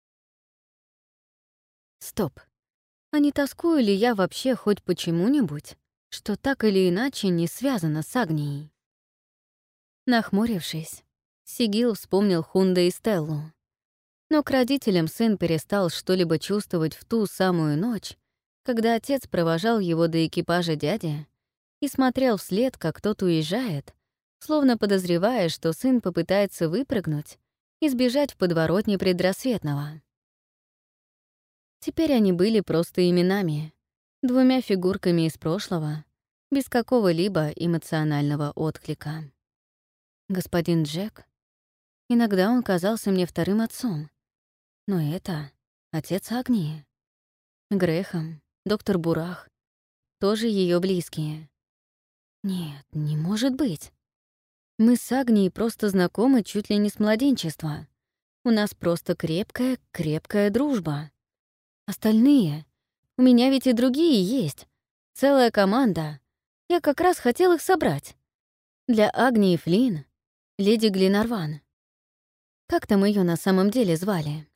Стоп. А не тоскую ли я вообще хоть почему-нибудь, что так или иначе не связано с Агнией? Нахмурившись, Сигил вспомнил Хунда и Стеллу. Но к родителям сын перестал что-либо чувствовать в ту самую ночь, когда отец провожал его до экипажа дяди и смотрел вслед, как тот уезжает, словно подозревая, что сын попытается выпрыгнуть и сбежать в подворотне предрассветного. Теперь они были просто именами, двумя фигурками из прошлого, без какого-либо эмоционального отклика. Господин Джек, иногда он казался мне вторым отцом, но это отец Агнии. Грэхэм, доктор Бурах, тоже ее близкие. Нет, не может быть. Мы с Агнией просто знакомы чуть ли не с младенчества. У нас просто крепкая-крепкая дружба. Остальные, у меня ведь и другие есть. Целая команда. Я как раз хотел их собрать. Для Агнии Флинн, леди Гленарван. Как там ее на самом деле звали?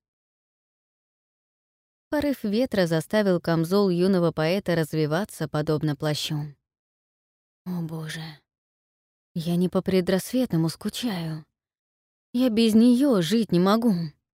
Порыв ветра заставил камзол юного поэта развиваться, подобно плащу. О, боже. Я не по предрассветному скучаю. Я без нее жить не могу.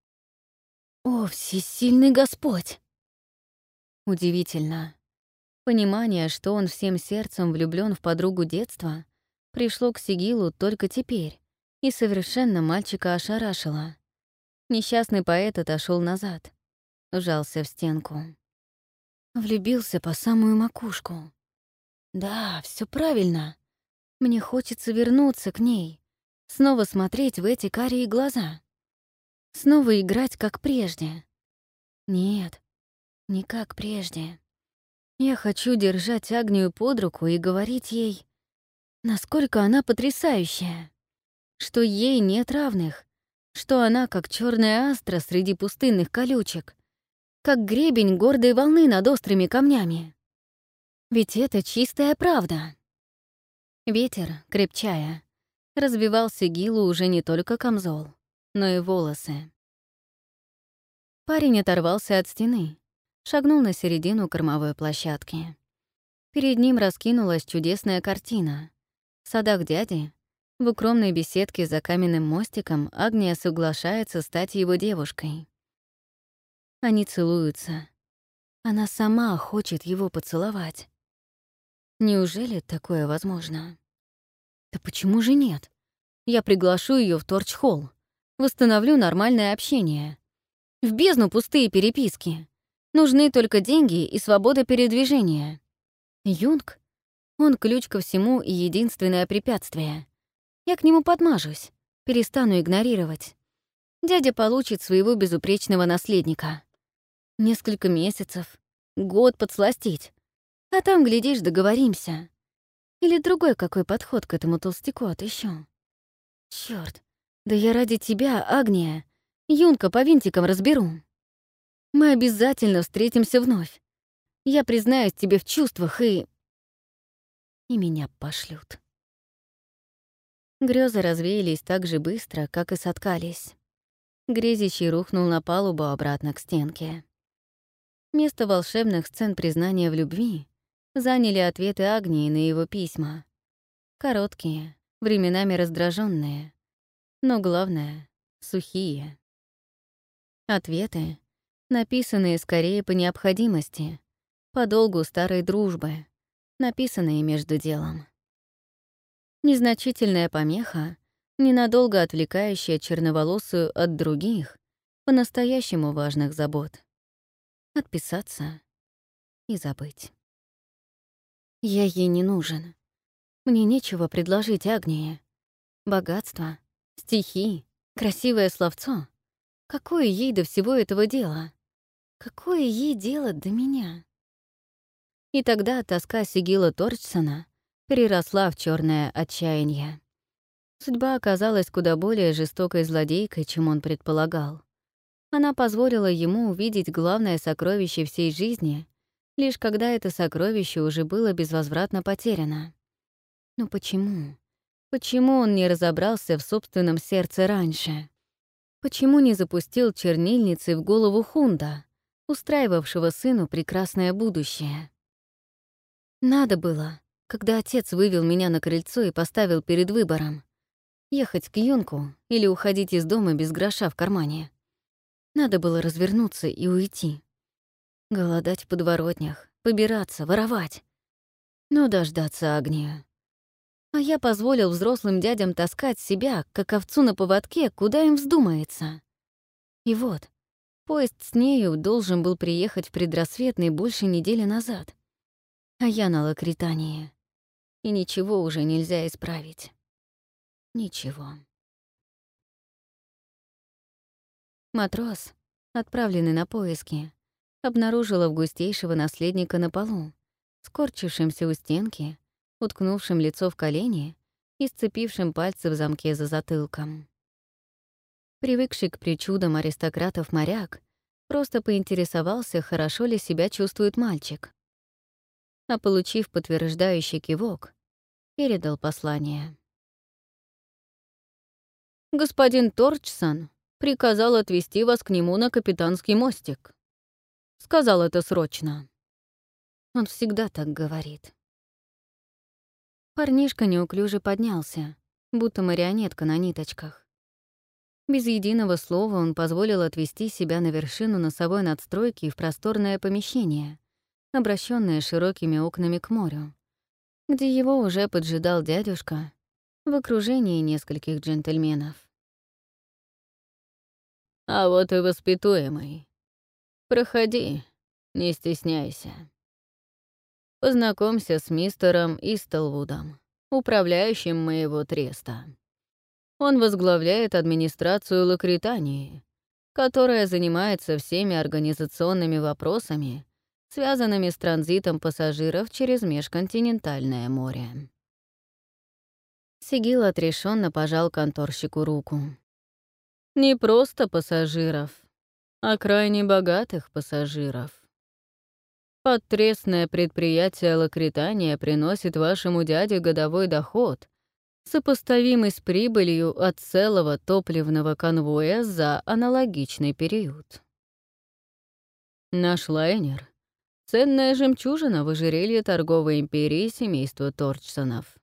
О, всесильный Господь! Удивительно. Понимание, что он всем сердцем влюблён в подругу детства, пришло к Сигилу только теперь и совершенно мальчика ошарашило. Несчастный поэт отошёл назад, вжался в стенку. Влюбился по самую макушку. Да, всё правильно. Мне хочется вернуться к ней, снова смотреть в эти карие глаза, снова играть как прежде. Нет, не как прежде. Я хочу держать Агнию под руку и говорить ей, насколько она потрясающая, что ей нет равных, что она как черная астра среди пустынных колючек, как гребень гордой волны над острыми камнями. Ведь это чистая правда. Ветер, крепчая, разбивал Сигилу уже не только камзол, но и волосы. Парень оторвался от стены, шагнул на середину кормовой площадки. Перед ним раскинулась чудесная картина. В садах дяди, в укромной беседке за каменным мостиком, Агния соглашается стать его девушкой. Они целуются. Она сама хочет его поцеловать. Неужели такое возможно? Да почему же нет? Я приглашу ее в Торч-холл, восстановлю нормальное общение. В бездну пустые переписки. Нужны только деньги и свобода передвижения. Юнг? Он ключ ко всему и единственное препятствие. Я к нему подмажусь, перестану игнорировать. Дядя получит своего безупречного наследника. Несколько месяцев, год подсластить. А там, глядишь, договоримся. Или другой какой подход к этому толстяку отыщу. Чёрт, да я ради тебя, Агния, Юнка по винтикам разберу. Мы обязательно встретимся вновь. Я признаюсь тебе в чувствах и... И меня пошлют. Грёзы развеялись так же быстро, как и соткались. Грезящий рухнул на палубу обратно к стенке. Место волшебных сцен признания в любви заняли ответы Агнии на его письма. Короткие, временами раздраженные, но главное — сухие. Ответы, написанные скорее по необходимости, по долгу старой дружбы, написанные между делом. Незначительная помеха, ненадолго отвлекающая черноволосую от других, по-настоящему важных забот. Отписаться и забыть. Я ей не нужен. Мне нечего предложить Агнии. Богатство, стихи, красивое словцо. Какое ей до всего этого дело? Какое ей дело до меня? И тогда тоска Сигила Торчсона переросла в черное отчаяние. Судьба оказалась куда более жестокой злодейкой, чем он предполагал. Она позволила ему увидеть главное сокровище всей жизни, лишь когда это сокровище уже было безвозвратно потеряно. Но почему? Почему он не разобрался в собственном сердце раньше? Почему не запустил чернильницы в голову Хунда, устраивавшего сыну прекрасное будущее? Надо было, когда отец вывел меня на крыльцо и поставил перед выбором — ехать к Юнку или уходить из дома без гроша в кармане. Надо было развернуться и уйти. Голодать в подворотнях, побираться, воровать. Но дождаться Агнию. А я позволил взрослым дядям таскать себя, как овцу на поводке, куда им вздумается. И вот, поезд с нею должен был приехать в предрассветный больше недели назад. А я на Лакритании. И ничего уже нельзя исправить. Ничего. Матрос, отправленный на поиски, обнаружил августейшего наследника на полу, скорчившимся у стенки, уткнувшим лицо в колени и сцепившим пальцы в замке за затылком. Привыкший к причудам аристократов моряк просто поинтересовался, хорошо ли себя чувствует мальчик. А получив подтверждающий кивок, передал послание. «Господин Торчсон приказал отвезти вас к нему на капитанский мостик. Сказал это срочно. Он всегда так говорит». Парнишка неуклюже поднялся, будто марионетка на ниточках. Без единого слова он позволил отвести себя на вершину носовой надстройки в просторное помещение, обращенное широкими окнами к морю, где его уже поджидал дядюшка в окружении нескольких джентльменов. «А вот и воспитуемый. Проходи, не стесняйся. Познакомься с мистером Истлвудом, управляющим моего треста. Он возглавляет администрацию Лакритании, которая занимается всеми организационными вопросами, связанными с транзитом пассажиров через межконтинентальное море». Сигил отрешенно пожал конторщику руку. «Не просто пассажиров, а крайне богатых пассажиров. Подтрестное предприятие Лакритания приносит вашему дяде годовой доход, сопоставимый с прибылью от целого топливного конвоя за аналогичный период. Наш лайнер — ценная жемчужина в ожерелье торговой империи семейства Торчсонов».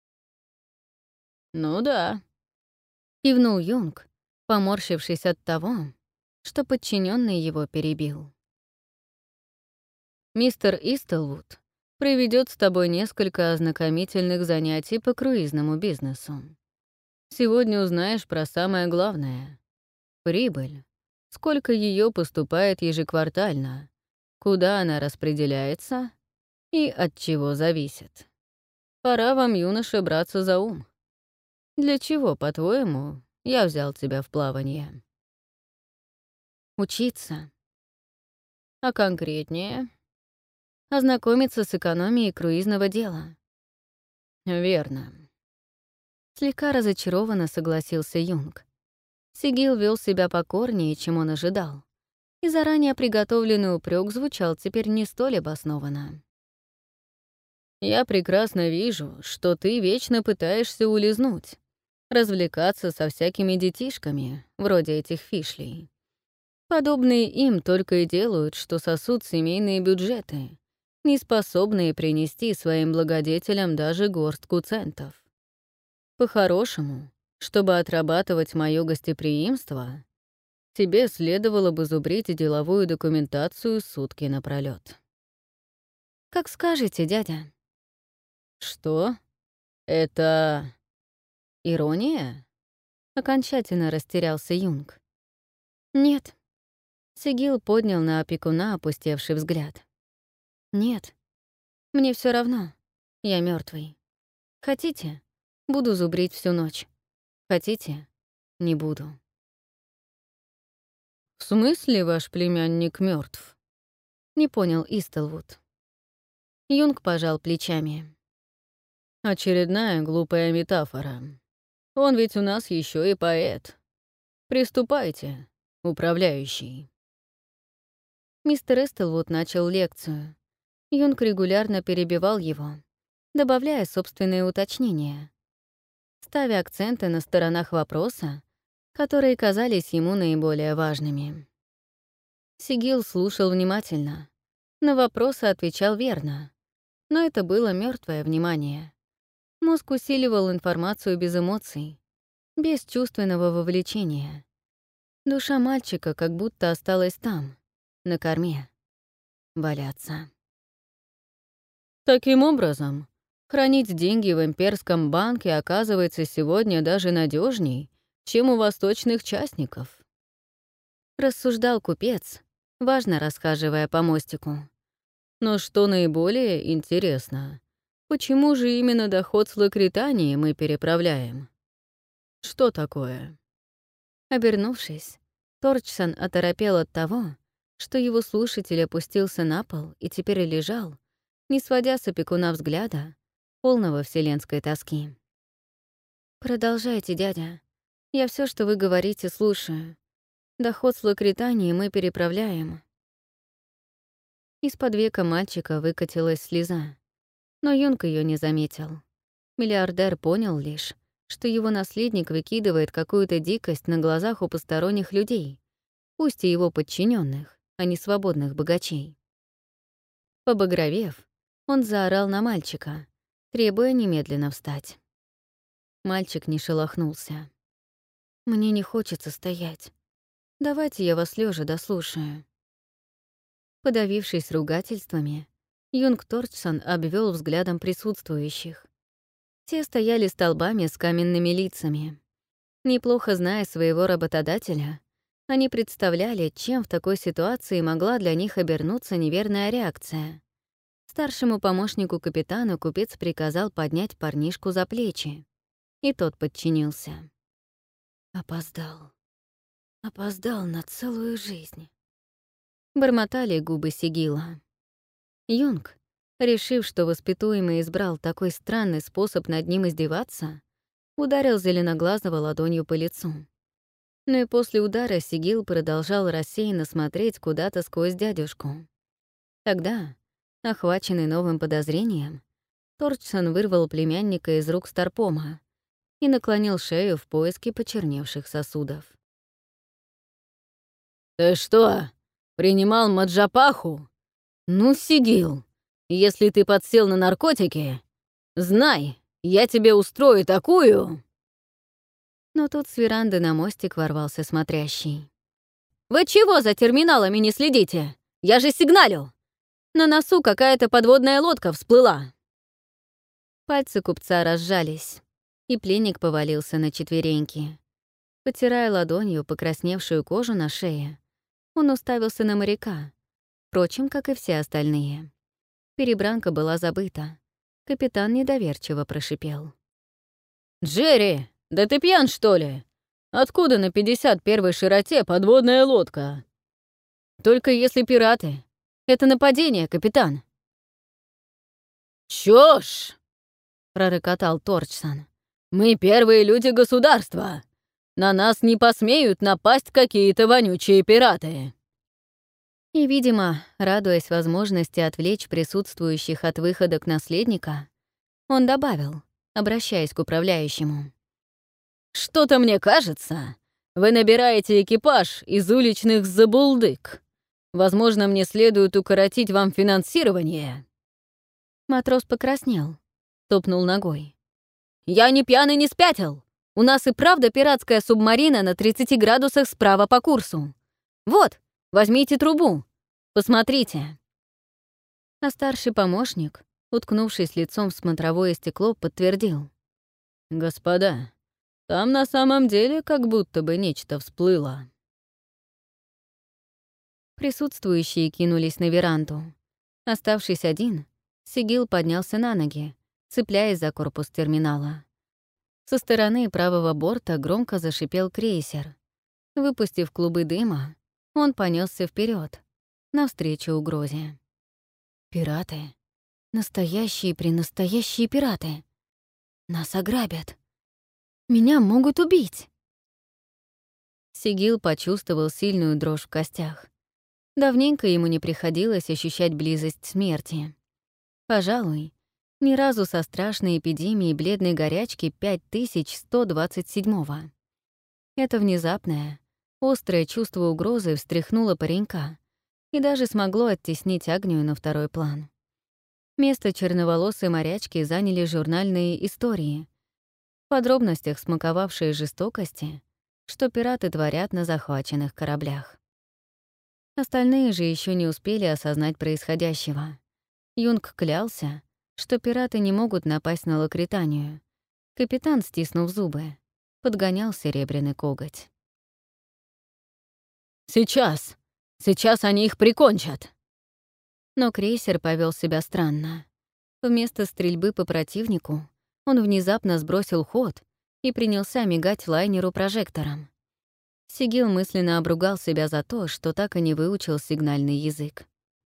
«Ну да», — кивнул Юнг, поморщившись от того, что подчиненный его перебил. «Мистер Истлвуд проведет с тобой несколько ознакомительных занятий по круизному бизнесу. Сегодня узнаешь про самое главное — прибыль, сколько ее поступает ежеквартально, куда она распределяется и от чего зависит. Пора вам, юноша, браться за ум. Для чего, по-твоему, я взял тебя в плавание?» «Учиться. А конкретнее?» «Ознакомиться с экономией круизного дела». «Верно». Слегка разочарованно согласился Юнг. Сигил вел себя покорнее, чем он ожидал, и заранее приготовленный упрек звучал теперь не столь обоснованно. «Я прекрасно вижу, что ты вечно пытаешься улизнуть, развлекаться со всякими детишками, вроде этих фишлей. Подобные им только и делают, что сосут семейные бюджеты, не способные принести своим благодетелям даже горстку центов. По-хорошему, чтобы отрабатывать моё гостеприимство, тебе следовало бы зубрить деловую документацию сутки напролёт». «Как скажете, дядя». «Что? Это ирония?» Окончательно растерялся Юнг. «Нет». Сигил поднял на опекуна опустевший взгляд. «Нет. Мне всё равно. Я мёртвый. Хотите, буду зубрить всю ночь. Хотите, не буду». «В смысле ваш племянник мёртв?» Не понял Истлвуд. Юнг пожал плечами. «Очередная глупая метафора. Он ведь у нас ещё и поэт. Приступайте, управляющий». Мистер Истлвуд начал лекцию. Юнг регулярно перебивал его, добавляя собственные уточнения, ставя акценты на сторонах вопроса, которые казались ему наиболее важными. Сигил слушал внимательно, на вопросы отвечал верно, но это было мертвое внимание. Мозг усиливал информацию без эмоций, без чувственного вовлечения. Душа мальчика как будто осталась там, на корме, валяться. Таким образом, хранить деньги в имперском банке оказывается сегодня даже надежней, чем у восточных частников. Рассуждал купец, важно расхаживая по мостику. Но что наиболее интересно, почему же именно доход с Лакритании мы переправляем? Что такое? Обернувшись, Торчсон оторопел от того, что его слушатель опустился на пол и теперь лежал, не сводя с опекуна взгляда, полного вселенской тоски. «Продолжайте, дядя. Я все, что вы говорите, слушаю. Доход с Лакритании мы переправляем». Из-под века мальчика выкатилась слеза, но Юнг ее не заметил. Миллиардер понял лишь, что его наследник выкидывает какую-то дикость на глазах у посторонних людей, пусть и его подчиненных, а не свободных богачей. Побагровев, он заорал на мальчика, требуя немедленно встать. Мальчик не шелохнулся. «Мне не хочется стоять. Давайте я вас лежа дослушаю». Подавившись ругательствами, Юнг Торчсон обвел взглядом присутствующих. Те стояли столбами с каменными лицами. Неплохо зная своего работодателя, они представляли, чем в такой ситуации могла для них обернуться неверная реакция. Старшему помощнику капитана купец приказал поднять парнишку за плечи, и тот подчинился. «Опоздал. Опоздал на целую жизнь», — бормотали губы Сигила. Юнг, решив, что воспитуемый избрал такой странный способ над ним издеваться, ударил зеленоглазого ладонью по лицу. Но и после удара Сигил продолжал рассеянно смотреть куда-то сквозь дядюшку. Тогда, охваченный новым подозрением, Торчсон вырвал племянника из рук Старпома и наклонил шею в поиске почерневших сосудов. «Ты что, принимал маджапаху? Ну, Сигил, если ты подсел на наркотики, знай, я тебе устрою такую...» Но тут с веранды на мостик ворвался смотрящий. «Вы чего за терминалами не следите? Я же сигналю! На носу какая-то подводная лодка всплыла!» Пальцы купца разжались, и пленник повалился на четвереньки. Потирая ладонью покрасневшую кожу на шее, он уставился на моряка, впрочем, как и все остальные. Перебранка была забыта. Капитан недоверчиво прошипел. «Джерри, да ты пьян, что ли? Откуда на пятьдесят первой широте подводная лодка?» «Только если пираты. Это нападение, капитан». «Чушь!» — пророкотал Торчсон. «Мы первые люди государства. На нас не посмеют напасть какие-то вонючие пираты». И, видимо, радуясь возможности отвлечь присутствующих от выходок наследника, он добавил, обращаясь к управляющему. «Что-то мне кажется, вы набираете экипаж из уличных забулдык. Возможно, мне следует укоротить вам финансирование». Матрос покраснел, топнул ногой. «Я не пьяный, не спятил. У нас и правда пиратская субмарина на тридцати градусах справа по курсу. Вот, возьмите трубу, посмотрите». А старший помощник, уткнувшись лицом в смотровое стекло, подтвердил. «Господа, там на самом деле как будто бы нечто всплыло». Присутствующие кинулись на веранду. Оставшись один, Сигил поднялся на ноги, цепляясь за корпус терминала. Со стороны правого борта громко зашипел крейсер. Выпустив клубы дыма, он понесся вперед, навстречу угрозе. «Пираты. Настоящие-пренастоящие пираты. Нас ограбят. Меня могут убить!» Сигил почувствовал сильную дрожь в костях. Давненько ему не приходилось ощущать близость смерти. Пожалуй, Ни разу со страшной эпидемией бледной горячки пять тысяч сто двадцать седьмого. Это внезапное, острое чувство угрозы встряхнуло паренька и даже смогло оттеснить Агнию на второй план. Место черноволосой морячки заняли журнальные истории, в подробностях смаковавшие жестокости, что пираты творят на захваченных кораблях. Остальные же еще не успели осознать происходящего. Юнг клялся, что пираты не могут напасть на Лакританию. Капитан, стиснув зубы, подгонял серебряный коготь. «Сейчас! Сейчас они их прикончат!» Но крейсер повел себя странно. Вместо стрельбы по противнику он внезапно сбросил ход и принялся мигать лайнеру прожектором. Сигил мысленно обругал себя за то, что так и не выучил сигнальный язык.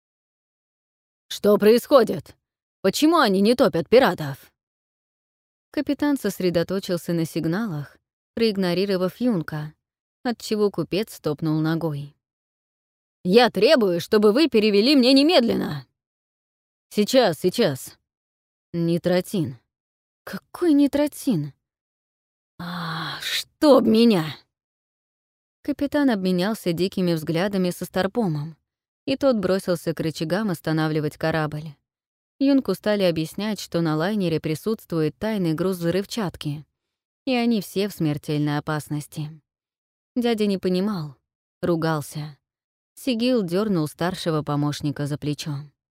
«Что происходит? Почему они не топят пиратов?» Капитан сосредоточился на сигналах, проигнорировав Юнка, отчего купец топнул ногой. «Я требую, чтобы вы перевели мне немедленно!» «Сейчас, сейчас. Нитротин». «Какой нитротин?» «А, чтоб меня!» Капитан обменялся дикими взглядами со Старпомом, и тот бросился к рычагам останавливать корабль. Юнку стали объяснять, что на лайнере присутствует тайный груз взрывчатки, и они все в смертельной опасности. Дядя не понимал, ругался. Сигил дернул старшего помощника за плечо.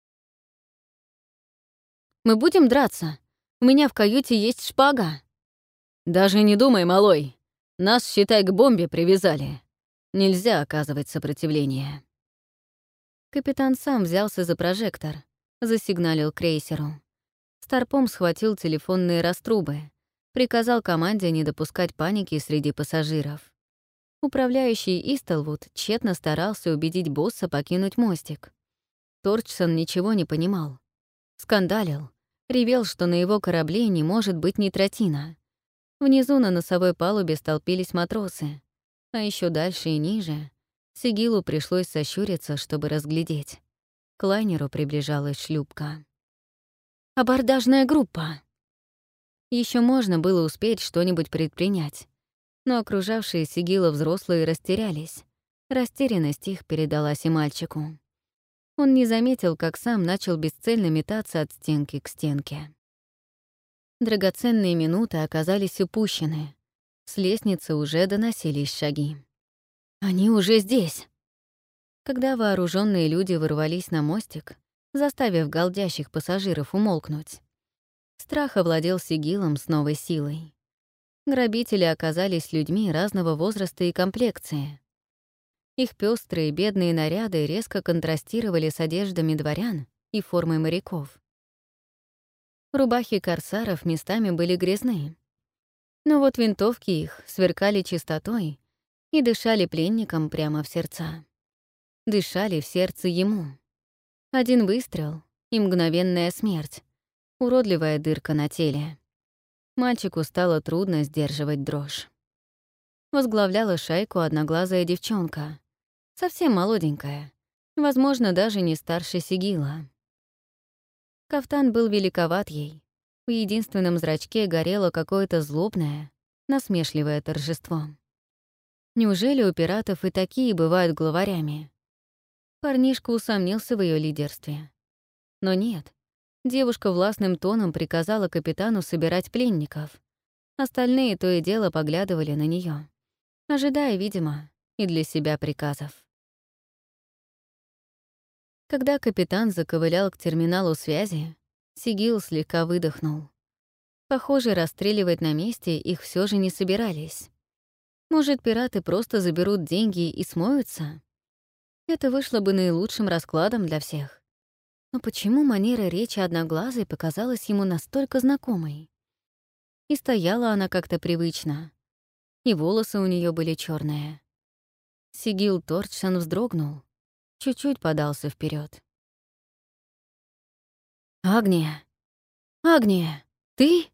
«Мы будем драться? У меня в каюте есть шпага». «Даже не думай, малой. Нас, считай, к бомбе привязали. Нельзя оказывать сопротивление». Капитан сам взялся за прожектор, засигналил крейсеру. Старпом схватил телефонные раструбы, приказал команде не допускать паники среди пассажиров. Управляющий Истелвуд тщетно старался убедить босса покинуть мостик. Торчсон ничего не понимал. Скандалил, ревел, что на его корабле не может быть нитротина. Внизу на носовой палубе столпились матросы, а еще дальше и ниже Сигилу пришлось сощуриться, чтобы разглядеть. К лайнеру приближалась шлюпка. «Абордажная группа!» Еще можно было успеть что-нибудь предпринять, но окружавшие Сигила взрослые растерялись. Растерянность их передалась и мальчику. Он не заметил, как сам начал бесцельно метаться от стенки к стенке. Драгоценные минуты оказались упущены. С лестницы уже доносились шаги. «Они уже здесь!» Когда вооруженные люди ворвались на мостик, заставив галдящих пассажиров умолкнуть, страх овладел Сигилом с новой силой. Грабители оказались людьми разного возраста и комплекции. Их пестрые бедные наряды резко контрастировали с одеждами дворян и формой моряков. Рубахи корсаров местами были грязны, но вот винтовки их сверкали чистотой и дышали пленникам прямо в сердца. Дышали в сердце ему. Один выстрел и мгновенная смерть, уродливая дырка на теле. Мальчику стало трудно сдерживать дрожь. Возглавляла шайку одноглазая девчонка, совсем молоденькая, возможно, даже не старше Сигила. Кафтан был великоват ей. В единственном зрачке горело какое-то злобное, насмешливое торжество. Неужели у пиратов и такие бывают главарями? Парнишка усомнился в ее лидерстве. Но нет. Девушка властным тоном приказала капитану собирать пленников. Остальные то и дело поглядывали на нее, ожидая, видимо, и для себя приказов. Когда капитан заковылял к терминалу связи, Сигил слегка выдохнул. Похоже, расстреливать на месте их все же не собирались. Может, пираты просто заберут деньги и смоются? Это вышло бы наилучшим раскладом для всех. Но почему манера речи одноглазой показалась ему настолько знакомой? И стояла она как-то привычно, и волосы у нее были черные. Сигил Торчсон вздрогнул, чуть-чуть подался вперед. «Агния! Агния! Ты?»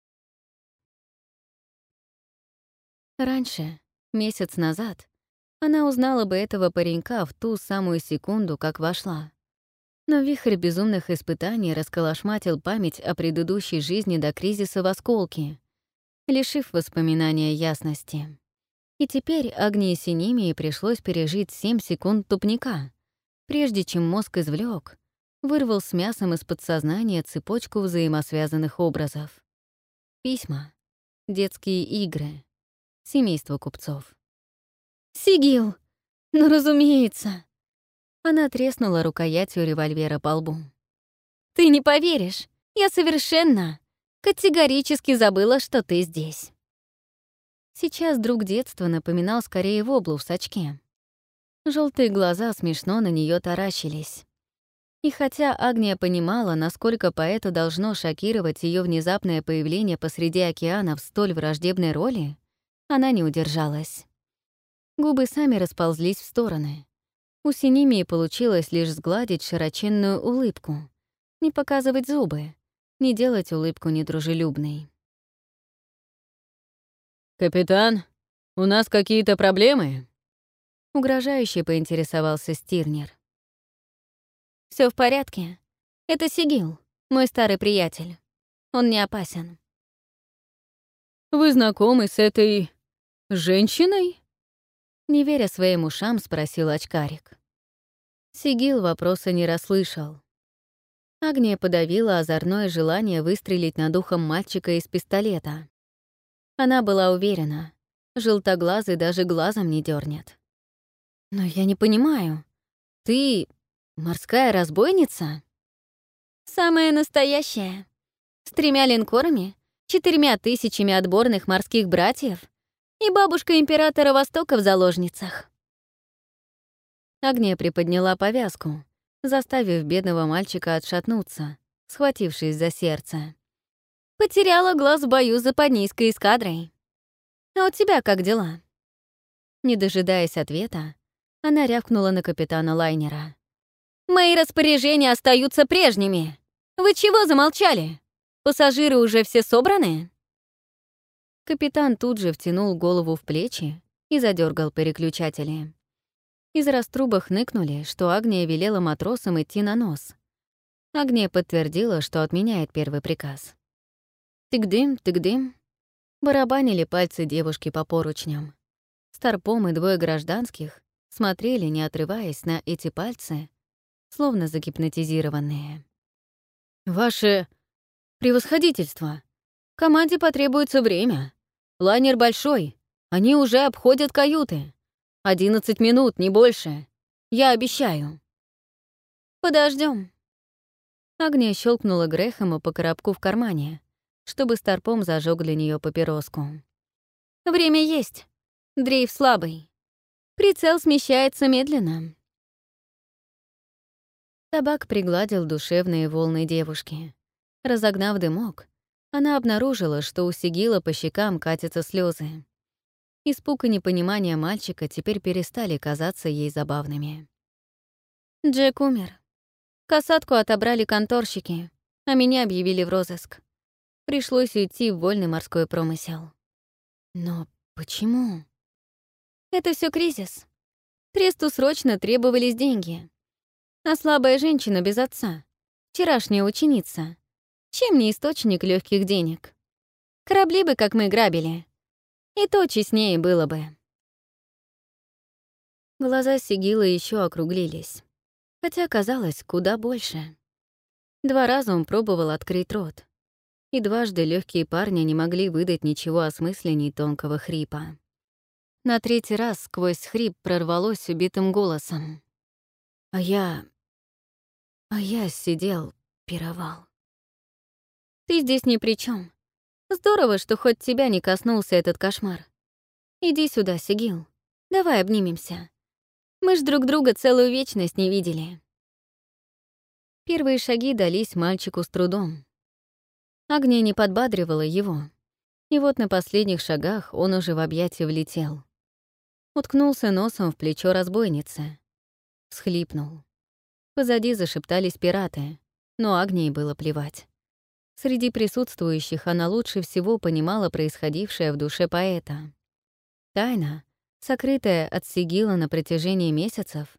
Раньше, месяц назад, она узнала бы этого паренька в ту самую секунду, как вошла. Но вихрь безумных испытаний расколошматил память о предыдущей жизни до кризиса в осколке, лишив воспоминания ясности. И теперь Агнии Синемии пришлось пережить семь секунд тупника, прежде чем мозг извлек, вырвал с мясом из подсознания цепочку взаимосвязанных образов. Письма, детские игры, семейство купцов. «Сигил! Ну, разумеется!» Она треснула рукоятью револьвера по лбу. «Ты не поверишь, я совершенно, категорически забыла, что ты здесь». Сейчас друг детства напоминал скорее воблу в сачке. Желтые глаза смешно на нее таращились. И хотя Агния понимала, насколько поэта должно шокировать ее внезапное появление посреди океана в столь враждебной роли, она не удержалась. Губы сами расползлись в стороны. У Синемии получилось лишь сгладить широченную улыбку, не показывать зубы, не делать улыбку недружелюбной. «Капитан, у нас какие-то проблемы?» Угрожающе поинтересовался Стирнер. Все в порядке. Это Сигил, мой старый приятель. Он не опасен». «Вы знакомы с этой... женщиной?» Не веря своим ушам, спросил очкарик. Сигил вопроса не расслышал. Агния подавила озорное желание выстрелить над ухом мальчика из пистолета. Она была уверена, желтоглазый даже глазом не дернет. «Но я не понимаю, ты морская разбойница?» «Самая настоящая. С тремя линкорами, четырьмя тысячами отборных морских братьев и бабушка императора Востока в заложницах». Агния приподняла повязку, заставив бедного мальчика отшатнуться, схватившись за сердце. «Потеряла глаз в бою с западнийской эскадрой. А у тебя как дела?» Не дожидаясь ответа, она рявкнула на капитана лайнера. «Мои распоряжения остаются прежними. Вы чего замолчали? Пассажиры уже все собраны?» Капитан тут же втянул голову в плечи и задергал переключатели. Из раструбах хныкнули, что Агния велела матросам идти на нос. Агния подтвердила, что отменяет первый приказ. Тык-дым, тык-дым. Барабанили пальцы девушки по поручням. Старпом и двое гражданских смотрели, не отрываясь, на эти пальцы, словно загипнотизированные. «Ваше превосходительство! Команде потребуется время. Лайнер большой, они уже обходят каюты. Одиннадцать минут, не больше. Я обещаю». Подождем. Агния щелкнула Грэхэму по коробку в кармане, чтобы Старпом зажег для нее папироску. «Время есть. Дрейф слабый. Прицел смещается медленно». Табак пригладил душевные волны девушки. Разогнав дымок, она обнаружила, что у Сигила по щекам катятся слезы. Испуг и непонимание мальчика теперь перестали казаться ей забавными. Джек умер. Касатку отобрали конторщики, а меня объявили в розыск. Пришлось уйти в вольный морской промысел. Но почему? Это все кризис. Тресту срочно требовались деньги. А слабая женщина без отца, вчерашняя ученица, чем не источник легких денег? Корабли бы, как мы, грабили. И то честнее было бы. Глаза Сигила еще округлились, хотя казалось куда больше. Два раза он пробовал открыть рот, и дважды легкие парни не могли выдать ничего осмысленней тонкого хрипа. На третий раз сквозь хрип прорвалось убитым голосом. А я... А я сидел, пировал. Ты здесь ни при чем. Здорово, что хоть тебя не коснулся этот кошмар. Иди сюда, Сигил. Давай обнимемся. Мы ж друг друга целую вечность не видели. Первые шаги дались мальчику с трудом. Агния не подбадривала его. И вот на последних шагах он уже в объятия влетел. Уткнулся носом в плечо разбойницы. Всхлипнул. Позади зашептались пираты, но Агнии было плевать. Среди присутствующих она лучше всего понимала происходившее в душе поэта. Тайна, сокрытая от Сигила на протяжении месяцев,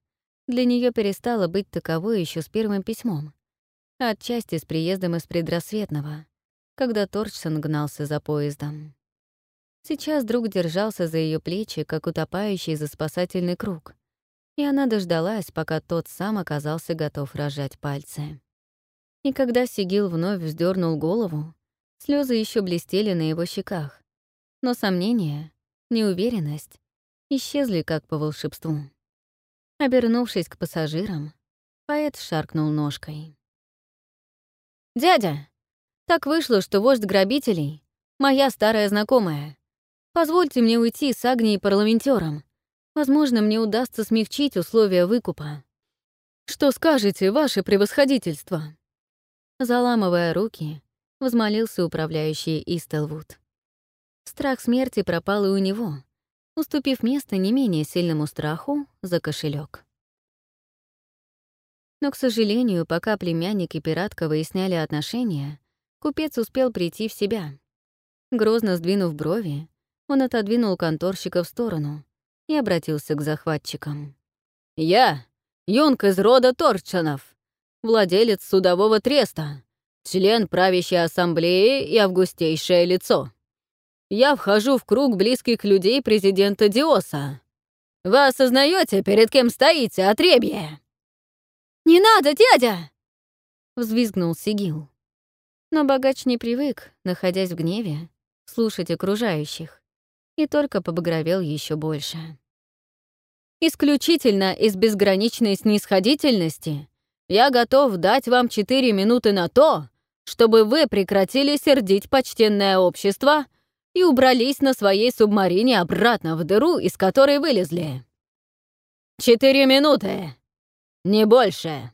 Для нее перестало быть таковой еще с первым письмом, отчасти с приездом из предрассветного, когда Торчсон гнался за поездом. Сейчас друг держался за ее плечи, как утопающий за спасательный круг, и она дождалась, пока тот сам оказался готов разжать пальцы. И когда Сигил вновь вздернул голову, слезы еще блестели на его щеках, но сомнения, неуверенность исчезли как по волшебству. Обернувшись к пассажирам, поэт шаркнул ножкой. «Дядя, так вышло, что вождь грабителей — моя старая знакомая. Позвольте мне уйти с Агнией парламентером. Возможно, мне удастся смягчить условия выкупа». «Что скажете, ваше превосходительство?» Заламывая руки, возмолился управляющий Истелвуд. Страх смерти пропал и у него, уступив место не менее сильному страху за кошелек. Но, к сожалению, пока племянник и пиратка выясняли отношения, купец успел прийти в себя. Грозно сдвинув брови, он отодвинул конторщика в сторону и обратился к захватчикам. «Я — юнг из рода Торчсонов, владелец судового треста, член правящей ассамблеи и августейшее лицо. Я вхожу в круг близких людей президента Диоса. Вы осознаете, перед кем стоите, отребье?» «Не надо, дядя!» — взвизгнул Сигил. Но богач не привык, находясь в гневе, слушать окружающих, и только побагровел еще больше. «Исключительно из безграничной снисходительности я готов дать вам четыре минуты на то, чтобы вы прекратили сердить почтенное общество и убрались на своей субмарине обратно в дыру, из которой вылезли. Четыре минуты! Не больше!»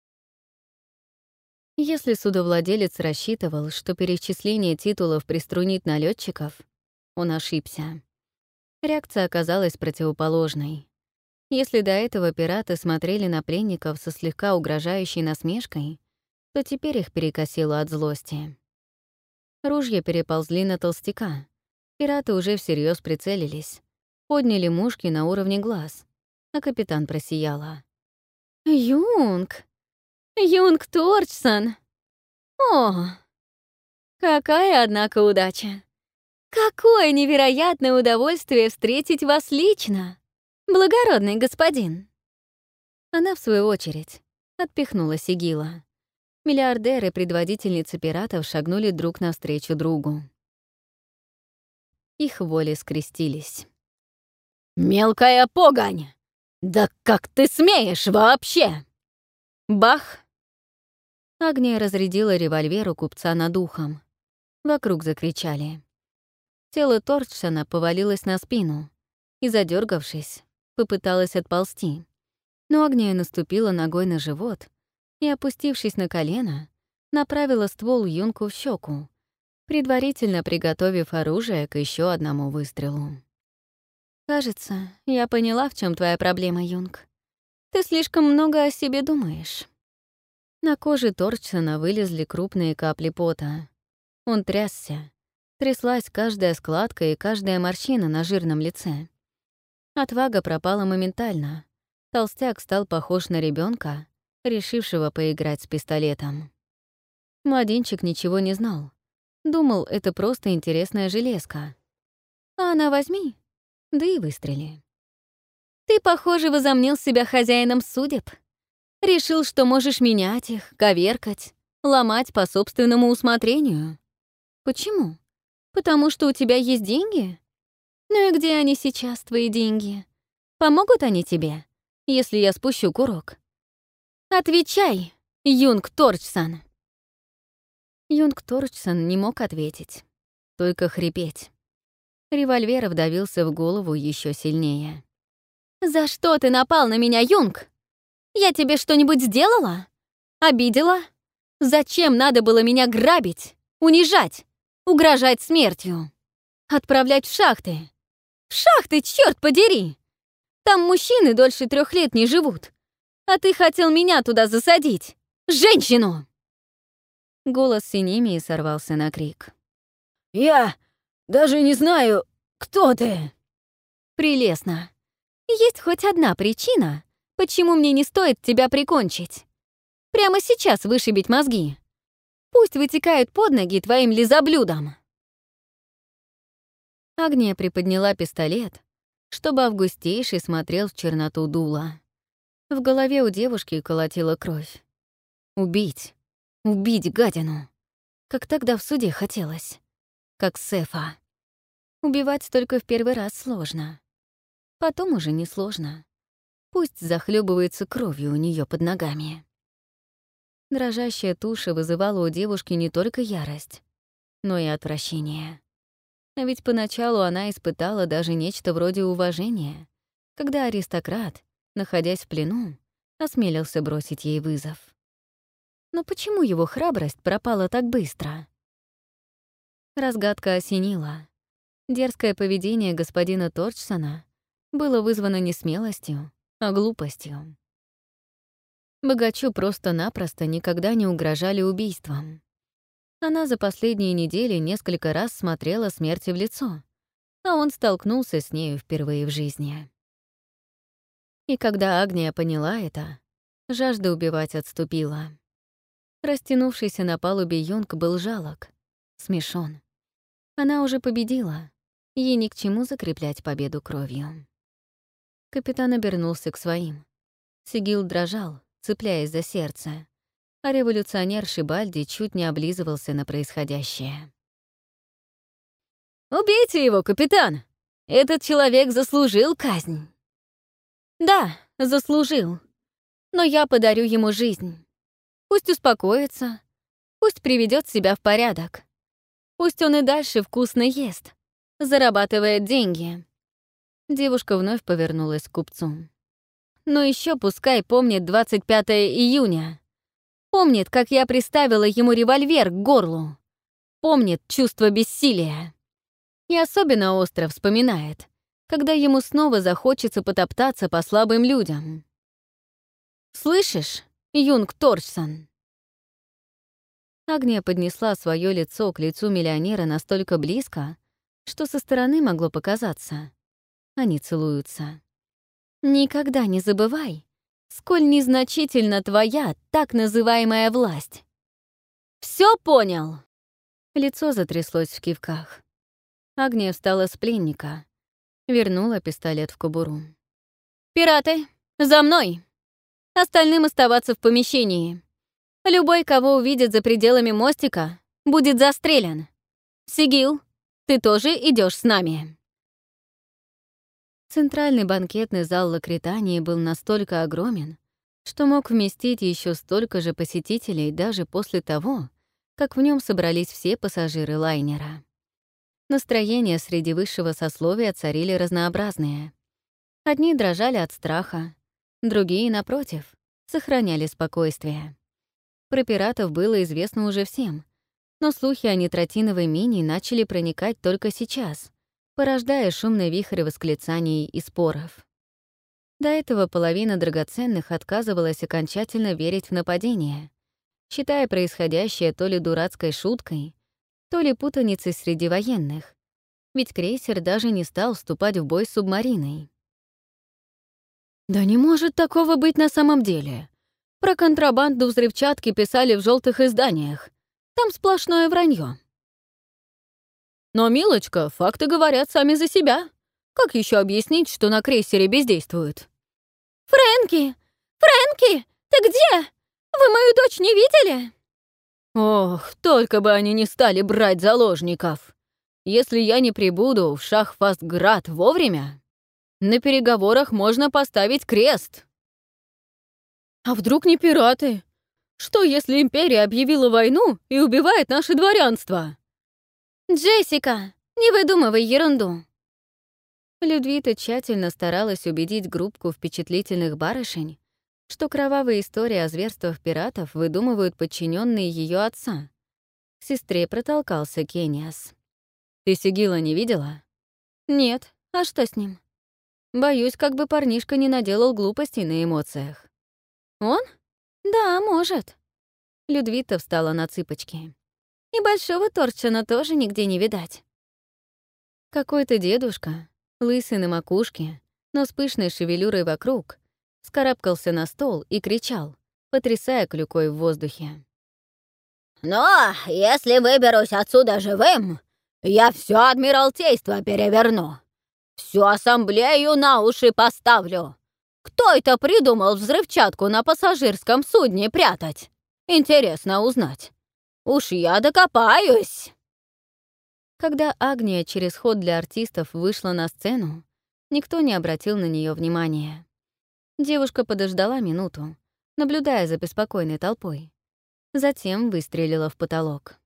Если судовладелец рассчитывал, что перечисление титулов приструнит налетчиков, он ошибся. Реакция оказалась противоположной. Если до этого пираты смотрели на пленников со слегка угрожающей насмешкой, то теперь их перекосило от злости. Ружья переползли на толстяка. Пираты уже всерьез прицелились, подняли мушки на уровне глаз, а капитан просияла. «Юнг! Юнг Торчсон! О, какая, однако, удача! Какое невероятное удовольствие встретить вас лично, благородный господин!» Она, в свою очередь, отпихнула Сигила. Миллиардеры и предводительницы пиратов шагнули друг навстречу другу. Их воли скрестились. «Мелкая погонь! Да как ты смеешь вообще?» Бах! Агния разрядила револьвер у купца над ухом. Вокруг закричали. Тело Торчсона повалилось на спину и, задергавшись, попыталась отползти. Но Агния наступила ногой на живот и, опустившись на колено, направила ствол юнку в щеку, предварительно приготовив оружие к еще одному выстрелу. «Кажется, я поняла, в чем твоя проблема, Юнг. Ты слишком много о себе думаешь». На коже Торчсона вылезли крупные капли пота. Он трясся. Тряслась каждая складка и каждая морщина на жирном лице. Отвага пропала моментально. Толстяк стал похож на ребенка, решившего поиграть с пистолетом. Младенчик ничего не знал. Думал, это просто интересная железка. А она возьми, да и выстрели. «Ты, похоже, возомнил себя хозяином судеб. Решил, что можешь менять их, коверкать, ломать по собственному усмотрению. Почему? Потому что у тебя есть деньги? Ну и где они сейчас, твои деньги? Помогут они тебе, если я спущу курок? Отвечай, Юнг Торчсон!» Юнг Торчсон не мог ответить, только хрипеть. Револьвер вдавился в голову еще сильнее. «За что ты напал на меня, Юнг? Я тебе что-нибудь сделала? Обидела? Зачем надо было меня грабить, унижать, угрожать смертью? Отправлять в шахты? В шахты, черт подери! Там мужчины дольше трех лет не живут. А ты хотел меня туда засадить, женщину!» Голос Синемии сорвался на крик. «Я даже не знаю, кто ты!» «Прелестно. Есть хоть одна причина, Почему мне не стоит тебя прикончить? Прямо сейчас вышибить мозги. Пусть вытекают под ноги твоим лизоблюдом. Агния приподняла пистолет, чтобы Августейший смотрел в черноту дула. В голове у девушки колотила кровь. Убить. Убить гадину. Как тогда в суде хотелось. Как Сефа. Убивать только в первый раз сложно. Потом уже не сложно. Пусть захлебывается кровью у нее под ногами. Дрожащая туша вызывала у девушки не только ярость, но и отвращение. А ведь поначалу она испытала даже нечто вроде уважения, когда аристократ, находясь в плену, осмелился бросить ей вызов. Но почему его храбрость пропала так быстро? Разгадка осенила. Дерзкое поведение господина Торчсона было вызвано не смелостью, а глупостью. Богачу просто-напросто никогда не угрожали убийством. Она за последние недели несколько раз смотрела смерти в лицо, а он столкнулся с нею впервые в жизни. И когда Агния поняла это, жажда убивать отступила. Растянувшийся на палубе юнг был жалок, смешон. Она уже победила, ей ни к чему закреплять победу кровью. Капитан обернулся к своим. Сигил дрожал, цепляясь за сердце, а революционер Шибальди чуть не облизывался на происходящее. «Убейте его, капитан! Этот человек заслужил казнь!» «Да, заслужил. Но я подарю ему жизнь. Пусть успокоится, пусть приведет себя в порядок. Пусть он и дальше вкусно ест, зарабатывает деньги». Девушка вновь повернулась к купцу. «Но еще пускай помнит двадцать пятое июня. Помнит, как я приставила ему револьвер к горлу. Помнит чувство бессилия. И особенно остро вспоминает, когда ему снова захочется потоптаться по слабым людям. Слышишь, юнг Торчсон?» Агния поднесла свое лицо к лицу миллионера настолько близко, что со стороны могло показаться. Они целуются. «Никогда не забывай, сколь незначительна твоя так называемая власть. Все понял?» Лицо затряслось в кивках. Агния встала с пленника, вернула пистолет в кобуру. «Пираты, за мной! Остальным оставаться в помещении. Любой, кого увидят за пределами мостика, будет застрелен. Сигил, ты тоже идешь с нами». Центральный банкетный зал Лакритании был настолько огромен, что мог вместить еще столько же посетителей даже после того, как в нем собрались все пассажиры лайнера. Настроения среди высшего сословия царили разнообразные. Одни дрожали от страха, другие, напротив, сохраняли спокойствие. Про пиратов было известно уже всем, но слухи о нетротиновой мине начали проникать только сейчас, порождая шумный вихрь восклицаний и споров. До этого половина драгоценных отказывалась окончательно верить в нападение, считая происходящее то ли дурацкой шуткой, то ли путаницей среди военных, ведь крейсер даже не стал вступать в бой с субмариной. «Да не может такого быть на самом деле. Про контрабанду взрывчатки писали в желтых изданиях. Там сплошное вранье. «Но, милочка, факты говорят сами за себя. Как еще объяснить, что на крейсере бездействуют?» «Фрэнки! Фрэнки! Ты где? Вы мою дочь не видели?» «Ох, только бы они не стали брать заложников! Если я не прибуду в Шахфастград вовремя, на переговорах можно поставить крест!» «А вдруг не пираты? Что, если империя объявила войну и убивает наше дворянство?» «Джессика, не выдумывай ерунду!» Людвита тщательно старалась убедить группку впечатлительных барышень, что кровавые истории о зверствах пиратов выдумывают подчиненные ее отца. К сестре протолкался Кениас. «Ты Сигила не видела?» «Нет. А что с ним?» «Боюсь, как бы парнишка не наделал глупостей на эмоциях». «Он? Да, может». Людвита встала на цыпочки. «И большого Торчсона тоже нигде не видать». Какой-то дедушка, лысый на макушке, но с пышной шевелюрой вокруг, вскарабкался на стол и кричал, потрясая клюкой в воздухе. «Но если выберусь отсюда живым, я все Адмиралтейство переверну. Всю ассамблею на уши поставлю. Кто это придумал взрывчатку на пассажирском судне прятать? Интересно узнать. Уж я докопаюсь!» Когда Агния через ход для артистов вышла на сцену, никто не обратил на нее внимания. Девушка подождала минуту, наблюдая за беспокойной толпой. Затем выстрелила в потолок.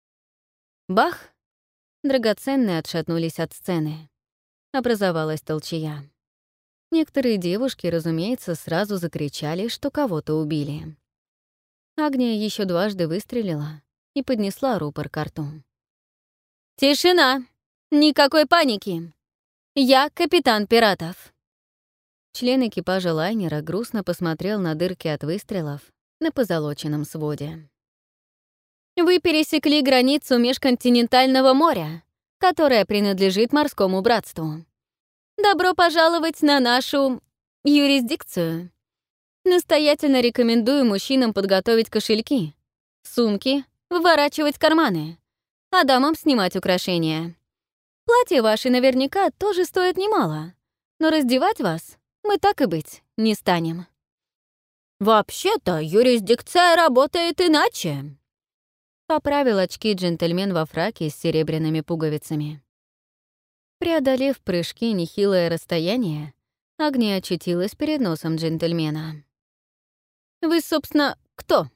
Бах! Драгоценные отшатнулись от сцены. Образовалась толчая. Некоторые девушки, разумеется, сразу закричали, что кого-то убили. Агния еще дважды выстрелила и поднесла рупор к рту. «Тишина! Никакой паники! Я капитан пиратов!» Член экипажа лайнера грустно посмотрел на дырки от выстрелов на позолоченном своде. «Вы пересекли границу межконтинентального моря, которое принадлежит морскому братству. Добро пожаловать на нашу юрисдикцию. Настоятельно рекомендую мужчинам подготовить кошельки, сумки, выворачивать карманы, а дамам снимать украшения. Платье ваше наверняка тоже стоит немало, но раздевать вас мы так и быть не станем». «Вообще-то юрисдикция работает иначе», — поправил очки джентльмен во фраке с серебряными пуговицами. Преодолев прыжки нехилое расстояние, Агния очутилась перед носом джентльмена. «Вы, собственно, кто?»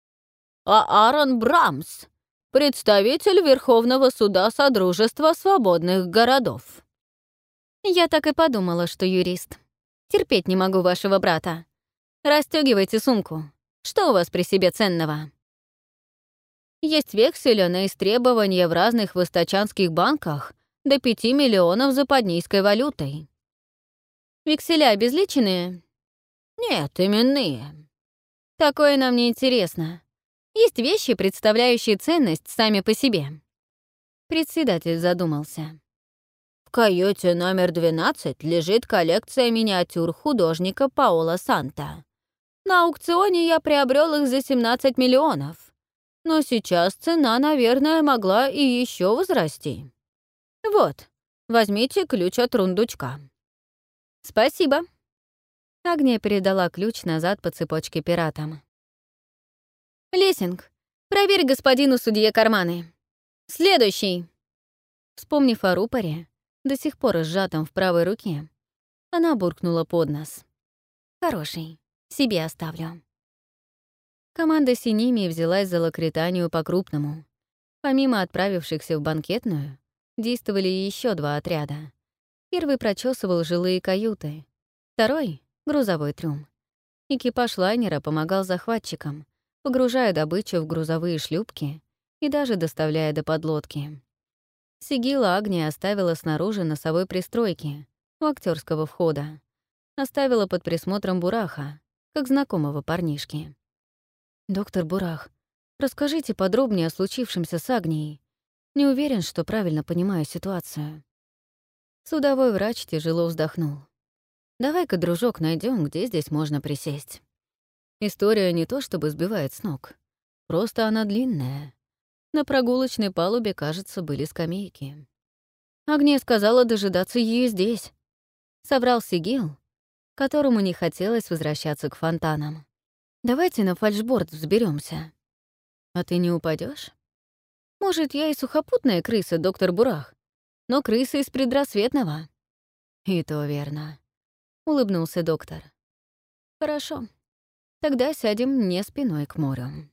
«А Аарон Брамс, представитель Верховного суда Содружества свободных городов». «Я так и подумала, что юрист. Терпеть не могу вашего брата. Расстёгивайте сумку. Что у вас при себе ценного?» «Есть векселя на истребование в разных восточанских банках до пяти миллионов западнийской валютой». «Векселя обезличенные?» «Нет, именные». «Такое нам не интересно. Есть вещи, представляющие ценность сами по себе». Председатель задумался. «В каюте номер двенадцать лежит коллекция миниатюр художника Паоло Санта. На аукционе я приобрел их за семнадцать миллионов. Но сейчас цена, наверное, могла и еще возрасти. Вот, возьмите ключ от рундучка». «Спасибо». Агния передала ключ назад по цепочке пиратам. «Лессинг, проверь господину судье карманы. Следующий!» Вспомнив о рупоре, до сих пор сжатом в правой руке, она буркнула под нос. «Хороший, себе оставлю». Команда Синими взялась за лакританию по-крупному. Помимо отправившихся в банкетную, действовали еще два отряда. Первый прочесывал жилые каюты, второй — грузовой трюм. Экипаж лайнера помогал захватчикам, погружая добычу в грузовые шлюпки и даже доставляя до подлодки. Сигила Агния оставила снаружи носовой пристройки, у актерского входа. Оставила под присмотром Бураха, как знакомого парнишки. «Доктор Бурах, расскажите подробнее о случившемся с Агнией. Не уверен, что правильно понимаю ситуацию». Судовой врач тяжело вздохнул. «Давай-ка, дружок, найдем, где здесь можно присесть. История не то чтобы сбивает с ног. Просто она длинная. На прогулочной палубе, кажется, были скамейки. Агния сказала дожидаться ее здесь. Соврал Сигил, которому не хотелось возвращаться к фонтанам. Давайте на фальшборд взберемся. А ты не упадешь? Может, я и сухопутная крыса, доктор Бурах, но крыса из предрассветного. И то верно. Улыбнулся доктор. Хорошо. Тогда сядем не спиной к морю.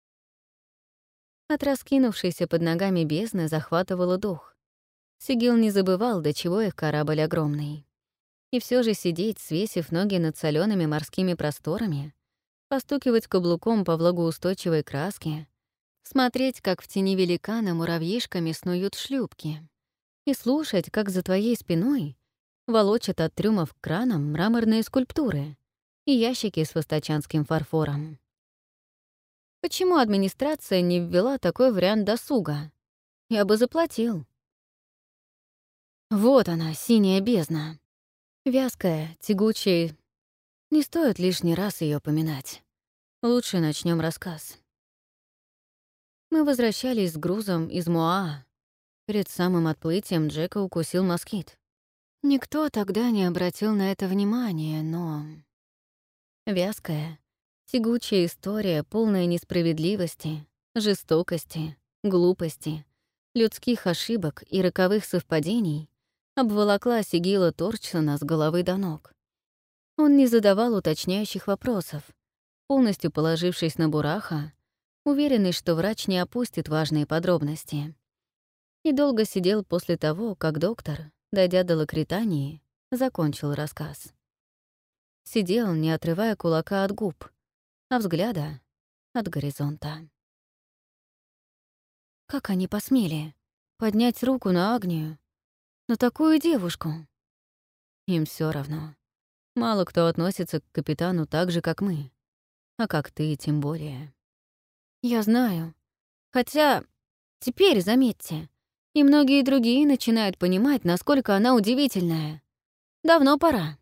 От раскинувшейся под ногами бездны захватывало дух. Сигил не забывал, до чего их корабль огромный. И все же сидеть, свесив ноги над солеными морскими просторами, постукивать каблуком по влагоустойчивой краске, смотреть, как в тени великана муравьишками снуют шлюпки, и слушать, как за твоей спиной волочат от трюмов к кранам мраморные скульптуры и ящики с восточанским фарфором. Почему администрация не ввела такой вариант досуга? Я бы заплатил. Вот она, синяя бездна. Вязкая, тягучая Не стоит лишний раз ее поминать. Лучше начнем рассказ. Мы возвращались с грузом из Моаа. Перед самым отплытием Джека укусил москит. Никто тогда не обратил на это внимания, но... Вязкая, тягучая история, полная несправедливости, жестокости, глупости, людских ошибок и роковых совпадений обволокла Сигила Торчсона с головы до ног. Он не задавал уточняющих вопросов, полностью положившись на Бураха, уверенный, что врач не опустит важные подробности. И долго сидел после того, как доктор, дойдя до Лакритании, закончил рассказ. Сидел, не отрывая кулака от губ, а взгляда — от горизонта. Как они посмели поднять руку на Агнию, на такую девушку? Им все равно. Мало кто относится к капитану так же, как мы. А как ты, тем более. Я знаю. Хотя, теперь, заметьте, и многие другие начинают понимать, насколько она удивительная. Давно пора.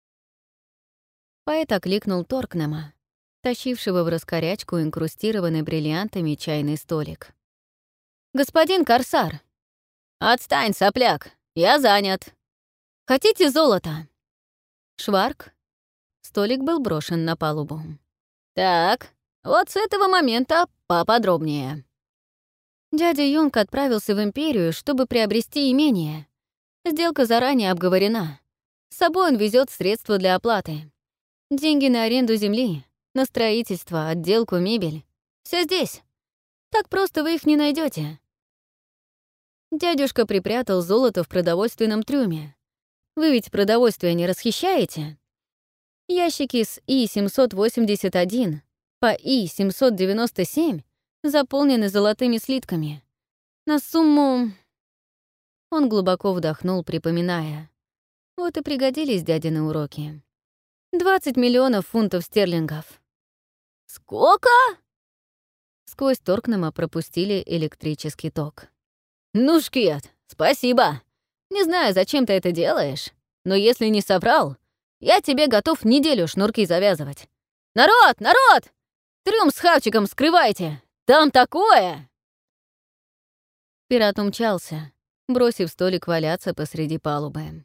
Поэт окликнул Торкнема, тащившего в раскорячку инкрустированный бриллиантами чайный столик. «Господин Корсар!» «Отстань, сопляк! Я занят!» «Хотите золото?» «Шварк?» Столик был брошен на палубу. «Так, вот с этого момента поподробнее». Дядя Йонг отправился в Империю, чтобы приобрести имение. Сделка заранее обговорена. С собой он везет средства для оплаты. Деньги на аренду земли, на строительство, отделку, мебель. Все здесь. Так просто вы их не найдете. Дядюшка припрятал золото в продовольственном трюме. Вы ведь продовольствие не расхищаете? Ящики с И семьсот восемьдесят один по И семьсот девяносто семь заполнены золотыми слитками. На сумму... Он глубоко вдохнул, припоминая. Вот и пригодились дядины уроки. двадцать миллионов фунтов стерлингов. «Сколько?» Сквозь Торкнема пропустили электрический ток. «Ну, Шкет, спасибо. Не знаю, зачем ты это делаешь, но если не соврал, я тебе готов неделю шнурки завязывать. Народ, народ! Трюм с хавчиком скрывайте! Там такое!» Пират умчался, бросив столик валяться посреди палубы.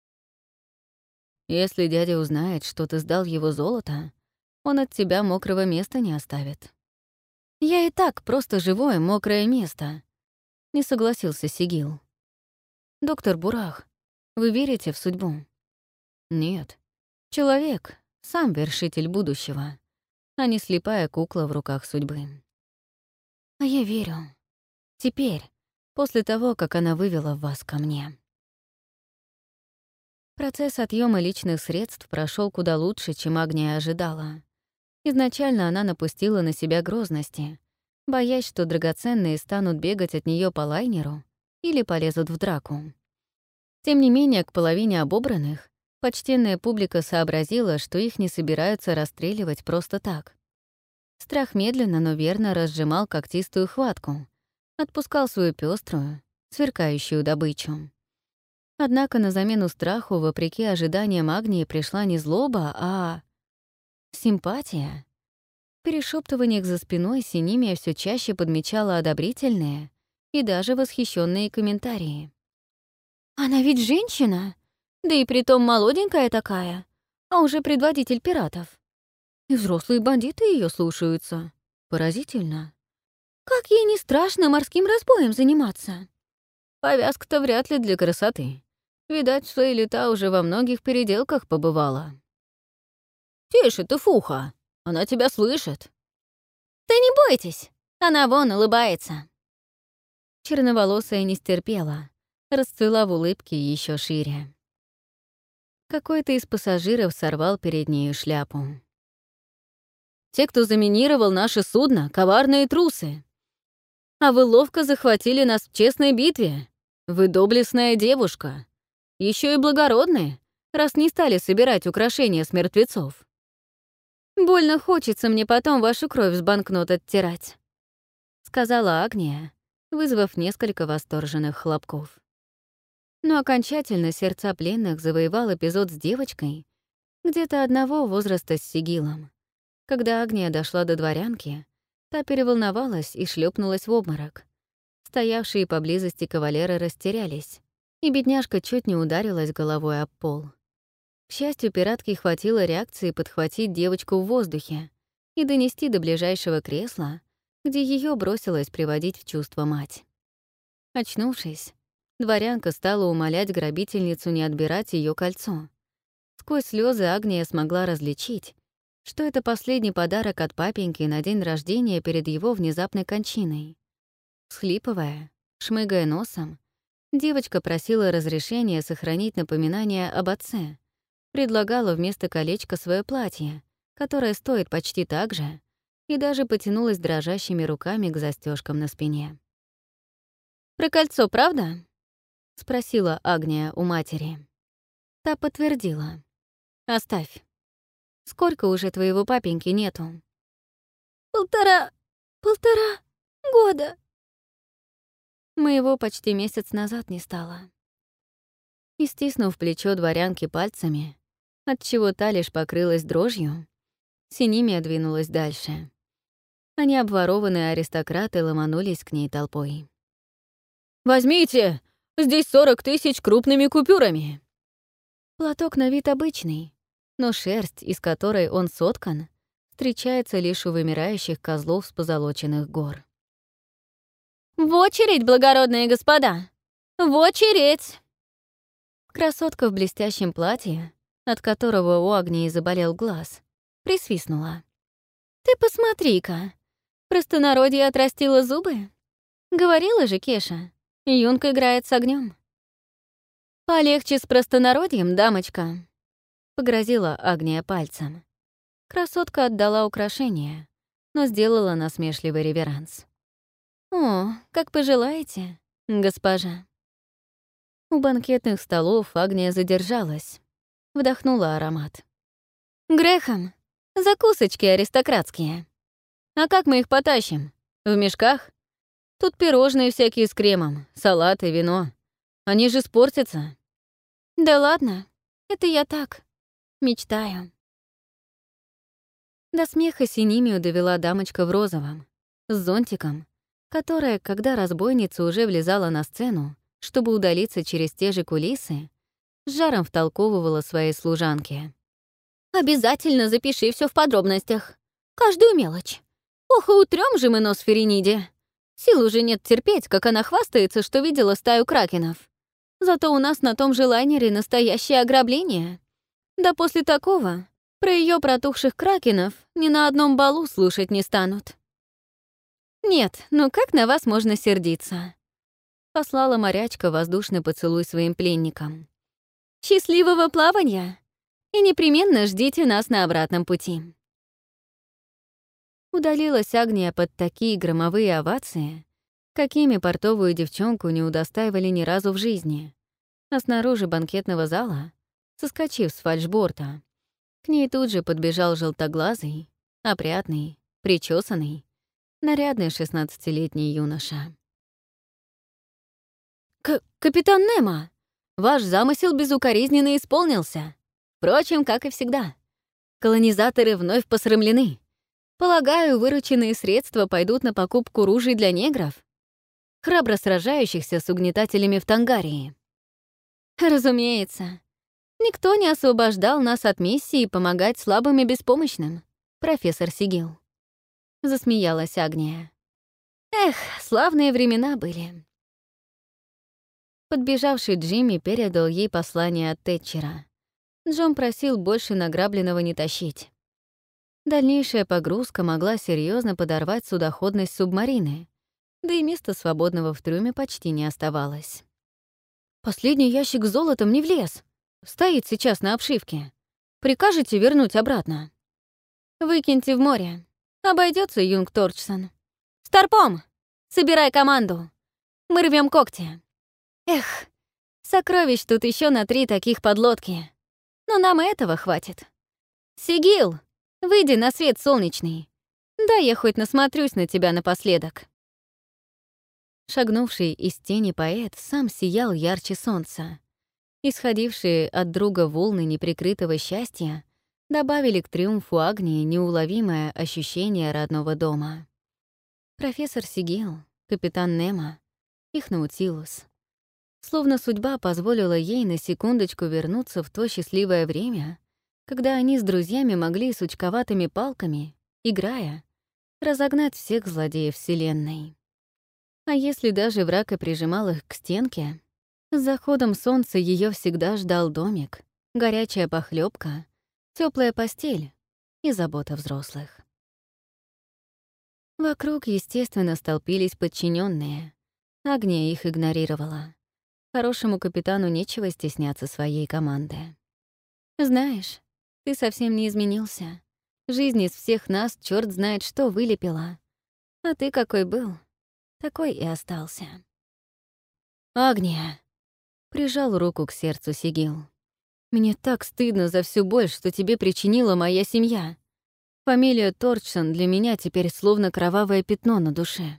«Если дядя узнает, что ты сдал его золото, он от тебя мокрого места не оставит». «Я и так просто живое мокрое место», — не согласился Сигил. «Доктор Бурах, вы верите в судьбу?» «Нет. Человек — сам вершитель будущего, а не слепая кукла в руках судьбы». «А я верю. Теперь, после того, как она вывела вас ко мне». Процесс отъема личных средств прошел куда лучше, чем Агния ожидала. Изначально она напустила на себя грозности, боясь, что драгоценные станут бегать от нее по лайнеру или полезут в драку. Тем не менее, к половине обобранных почтенная публика сообразила, что их не собираются расстреливать просто так. Страх медленно, но верно разжимал когтистую хватку, отпускал свою пеструю, сверкающую добычу. Однако на замену страху, вопреки ожиданиям Агнии, пришла не злоба, а... симпатия. В перешептываниях за спиной Синимия все чаще подмечала одобрительные и даже восхищенные комментарии. «Она ведь женщина, да и притом молоденькая такая, а уже предводитель пиратов. И взрослые бандиты ее слушаются. Поразительно. Как ей не страшно морским разбоем заниматься?» «Повязка-то вряд ли для красоты. Видать, в свои лета уже во многих переделках побывала». «Тише ты, Фуха! Она тебя слышит!» «Да не бойтесь! Она вон улыбается!» Черноволосая не стерпела, расцвела в улыбке еще шире. Какой-то из пассажиров сорвал перед нею шляпу. «Те, кто заминировал наше судно, коварные трусы. А вы ловко захватили нас в честной битве. Вы доблестная девушка. Еще и благородные, раз не стали собирать украшения с мертвецов. Больно хочется мне потом вашу кровь с банкнот оттирать», — сказала Агния, вызвав несколько восторженных хлопков. Но окончательно сердца пленных завоевал эпизод с девочкой, Где-то одного возраста с Сигилом. Когда Агния дошла до дворянки, та переволновалась и шлепнулась в обморок. Стоявшие поблизости кавалеры растерялись, и бедняжка чуть не ударилась головой об пол. К счастью, пиратке хватило реакции подхватить девочку в воздухе и донести до ближайшего кресла, где ее бросилась приводить в чувство мать. Очнувшись, дворянка стала умолять грабительницу не отбирать ее кольцо. Сквозь слезы Агния смогла различить, что это последний подарок от папеньки на день рождения перед его внезапной кончиной. Всхлипывая, шмыгая носом, девочка просила разрешения сохранить напоминание об отце, предлагала вместо колечка свое платье, которое стоит почти так же, и даже потянулась дрожащими руками к застежкам на спине. «Про кольцо, правда?» — спросила Агния у матери. Та подтвердила. «Оставь. Сколько уже твоего папеньки нету?» «Полтора... полтора года». Моего почти месяц назад не стало. И, стиснув плечо дворянки пальцами, отчего та лишь покрылась дрожью, Синимия двинулась дальше. Они обворованные аристократы ломанулись к ней толпой. «Возьмите! Здесь сорок тысяч крупными купюрами!» Платок на вид обычный, но шерсть, из которой он соткан, встречается лишь у вымирающих козлов с позолоченных гор. «В очередь, благородные господа! В очередь!» Красотка в блестящем платье, от которого у Агнии заболел глаз, присвистнула. «Ты посмотри-ка! Простонародье отрастило зубы? Говорила же Кеша, юнг играет с огнем. «Полегче с простонародьем, дамочка!» — погрозила Агния пальцем. Красотка отдала украшение, но сделала насмешливый реверанс. «О, как пожелаете, госпожа». У банкетных столов Агния задержалась, вдохнула аромат. «Грехом, закусочки аристократские. А как мы их потащим? В мешках? Тут пирожные всякие с кремом, салаты, вино. Они же испортятся». «Да ладно, это я так, мечтаю». До смеха Синимию довела дамочка в розовом, с зонтиком, которая, когда разбойница уже влезала на сцену, чтобы удалиться через те же кулисы, с жаром втолковывала своей служанке. «Обязательно запиши все в подробностях. Каждую мелочь. Ох, и утрём же мы нос Фериниде. Сил уже нет терпеть, как она хвастается, что видела стаю кракенов. Зато у нас на том же лайнере настоящее ограбление. Да после такого про ее протухших кракенов ни на одном балу слушать не станут». «Нет, ну как на вас можно сердиться?» — послала морячка воздушный поцелуй своим пленникам. «Счастливого плавания! И непременно ждите нас на обратном пути». Удалилась Агния под такие громовые овации, какими портовую девчонку не удостаивали ни разу в жизни. А снаружи банкетного зала, соскочив с фальшборта, к ней тут же подбежал желтоглазый, опрятный, причесанный, нарядный шестнадцатилетний юноша. К «Капитан Немо, ваш замысел безукоризненно исполнился. Впрочем, как и всегда. Колонизаторы вновь посрамлены. Полагаю, вырученные средства пойдут на покупку ружей для негров, храбро сражающихся с угнетателями в Тангарии». «Разумеется. Никто не освобождал нас от миссии помогать слабым и беспомощным, профессор Сигил». Засмеялась Агния. «Эх, славные времена были». Подбежавший Джимми передал ей послание от Тэтчера. Джон просил больше награбленного не тащить. Дальнейшая погрузка могла серьезно подорвать судоходность субмарины, да и места свободного в трюме почти не оставалось. «Последний ящик с золотом не влез. Стоит сейчас на обшивке. Прикажете вернуть обратно?» «Выкиньте в море. Обойдется, юнг Торчсон. Старпом! Собирай команду. Мы рвем когти. Эх, сокровищ тут еще на три таких подлодки. Но нам и этого хватит. Сигил, выйди на свет солнечный. Да я хоть насмотрюсь на тебя напоследок». Шагнувший из тени поэт сам сиял ярче солнца. Исходившие от друга волны неприкрытого счастья добавили к триумфу Агнии неуловимое ощущение родного дома. Профессор Сигил, капитан Немо, их Наутилус. Словно судьба позволила ей на секундочку вернуться в то счастливое время, когда они с друзьями могли сучковатыми палками, играя, разогнать всех злодеев Вселенной. А если даже враг и прижимал их к стенке, с заходом солнца ее всегда ждал домик, горячая похлебка, теплая постель и забота взрослых. Вокруг, естественно, столпились подчиненные. Агния их игнорировала. Хорошему капитану нечего стесняться своей команды. «Знаешь, ты совсем не изменился. Жизнь из всех нас черт знает что вылепила. А ты какой был, такой и остался». «Агния!» — прижал руку к сердцу Сигил. «Мне так стыдно за всю боль, что тебе причинила моя семья. Фамилия Торчсон для меня теперь словно кровавое пятно на душе».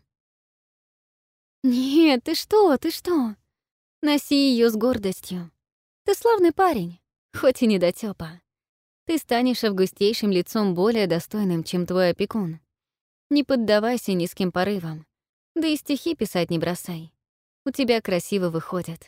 «Нет, ты что, ты что? Носи ее с гордостью. Ты славный парень, хоть и недотёпа. Ты станешь августейшим лицом более достойным, чем твой опекун. Не поддавайся низким порывам, да и стихи писать не бросай. У тебя красиво выходят».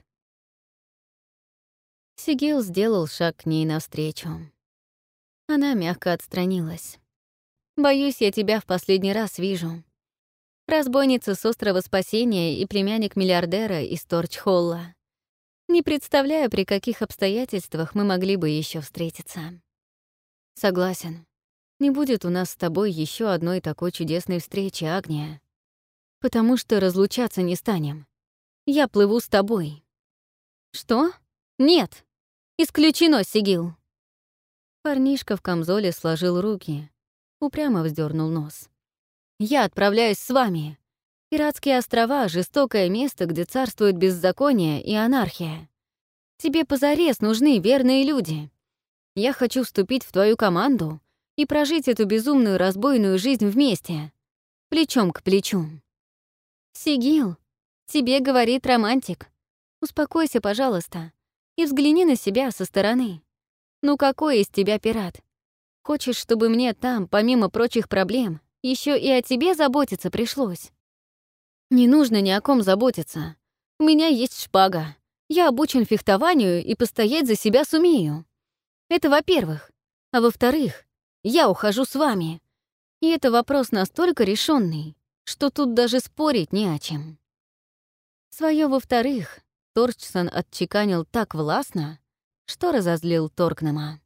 Сигил сделал шаг к ней навстречу. Она мягко отстранилась. «Боюсь, я тебя в последний раз вижу. Разбойница с острова Спасения и племянник миллиардера из Торчхолла. Не представляю, при каких обстоятельствах мы могли бы еще встретиться». «Согласен. Не будет у нас с тобой еще одной такой чудесной встречи, Агния. Потому что разлучаться не станем. Я плыву с тобой». «Что? Нет! Исключено, Сигил!» Парнишка в камзоле сложил руки, упрямо вздернул нос. «Я отправляюсь с вами. Пиратские острова — жестокое место, где царствует беззаконие и анархия. Тебе позарез нужны верные люди. Я хочу вступить в твою команду и прожить эту безумную разбойную жизнь вместе, плечом к плечу». «Сигил, тебе говорит романтик. Успокойся, пожалуйста, и взгляни на себя со стороны. Ну какой из тебя пират? Хочешь, чтобы мне там, помимо прочих проблем, еще и о тебе заботиться пришлось?» «Не нужно ни о ком заботиться. У меня есть шпага. Я обучен фехтованию и постоять за себя сумею. Это во-первых. А во-вторых, я ухожу с вами. И это вопрос настолько решенный, что тут даже спорить не о чем». Своё «во-вторых» Торчсон отчеканил так властно, что разозлил Торкнема.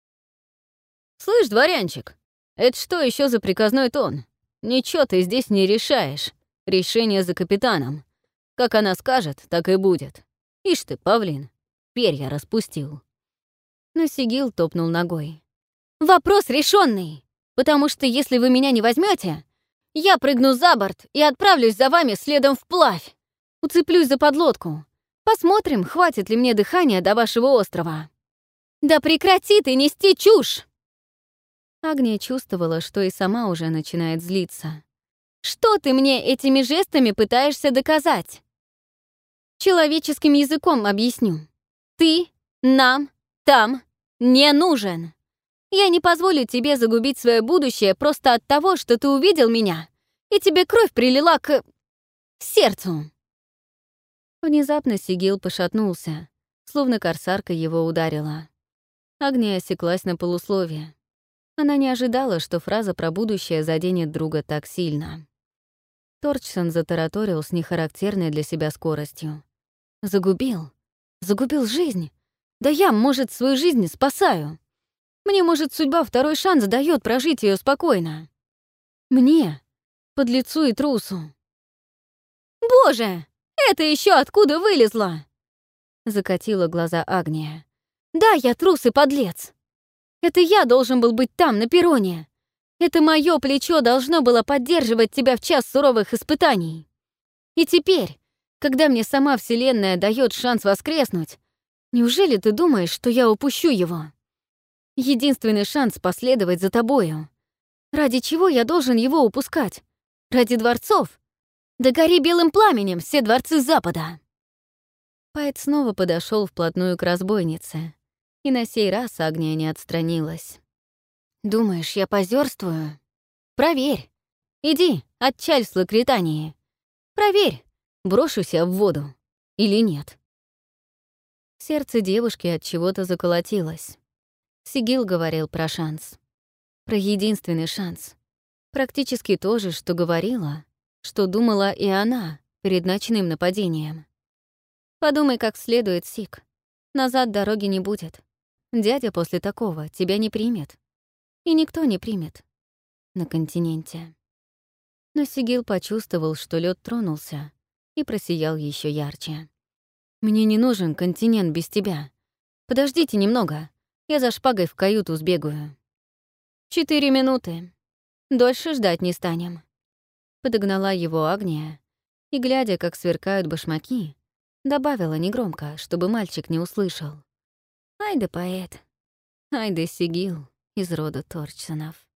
«Слышь, дворянчик, это что еще за приказной тон? Ничего ты здесь не решаешь. Решение за капитаном. Как она скажет, так и будет. Ишь ты, павлин, перья распустил». Но Сигил топнул ногой. «Вопрос решенный, потому что если вы меня не возьмете, я прыгну за борт и отправлюсь за вами следом вплавь. Уцеплюсь за подлодку. Посмотрим, хватит ли мне дыхания до вашего острова». «Да прекрати ты нести чушь!» Агния чувствовала, что и сама уже начинает злиться. «Что ты мне этими жестами пытаешься доказать?» «Человеческим языком объясню. Ты нам там не нужен. Я не позволю тебе загубить свое будущее просто от того, что ты увидел меня, и тебе кровь прилила к... сердцу». Внезапно Сигил пошатнулся, словно корсарка его ударила. Агния осеклась на полусловие. Она не ожидала, что фраза про будущее заденет друга так сильно. Торчсон затараторил с нехарактерной для себя скоростью. «Загубил? Загубил жизнь? Да я, может, свою жизнь спасаю. Мне, может, судьба второй шанс дает прожить ее спокойно. Мне, подлецу и трусу». «Боже, это еще откуда вылезло?» Закатила глаза Агния. «Да, я трус и подлец. Это я должен был быть там, на перроне. Это мое плечо должно было поддерживать тебя в час суровых испытаний. И теперь, когда мне сама Вселенная дает шанс воскреснуть, неужели ты думаешь, что я упущу его? Единственный шанс последовать за тобою. Ради чего я должен его упускать? Ради дворцов? Да гори белым пламенем все дворцы Запада!» Пайт снова подошел вплотную к разбойнице, и на сей раз Агния не отстранилась. Думаешь, я позерствую? Проверь. Иди, отчаль с Лакритании. Проверь, брошусь я в воду или нет. Сердце девушки от чего-то заколотилось. Сигил говорил про шанс. Про единственный шанс. Практически то же, что говорила, что думала и она перед ночным нападением. Подумай как следует, Сик. Назад дороги не будет. Дядя после такого тебя не примет. И никто не примет. На континенте. Но Сигил почувствовал, что лед тронулся и просиял еще ярче. «Мне не нужен континент без тебя. Подождите немного, я за шпагой в каюту сбегаю». «Четыре минуты. Дольше ждать не станем». Подогнала его Агния и, глядя, как сверкают башмаки, добавила негромко, чтобы мальчик не услышал. «Ай да поэт. Ай да Сигил из рода Торчсонов».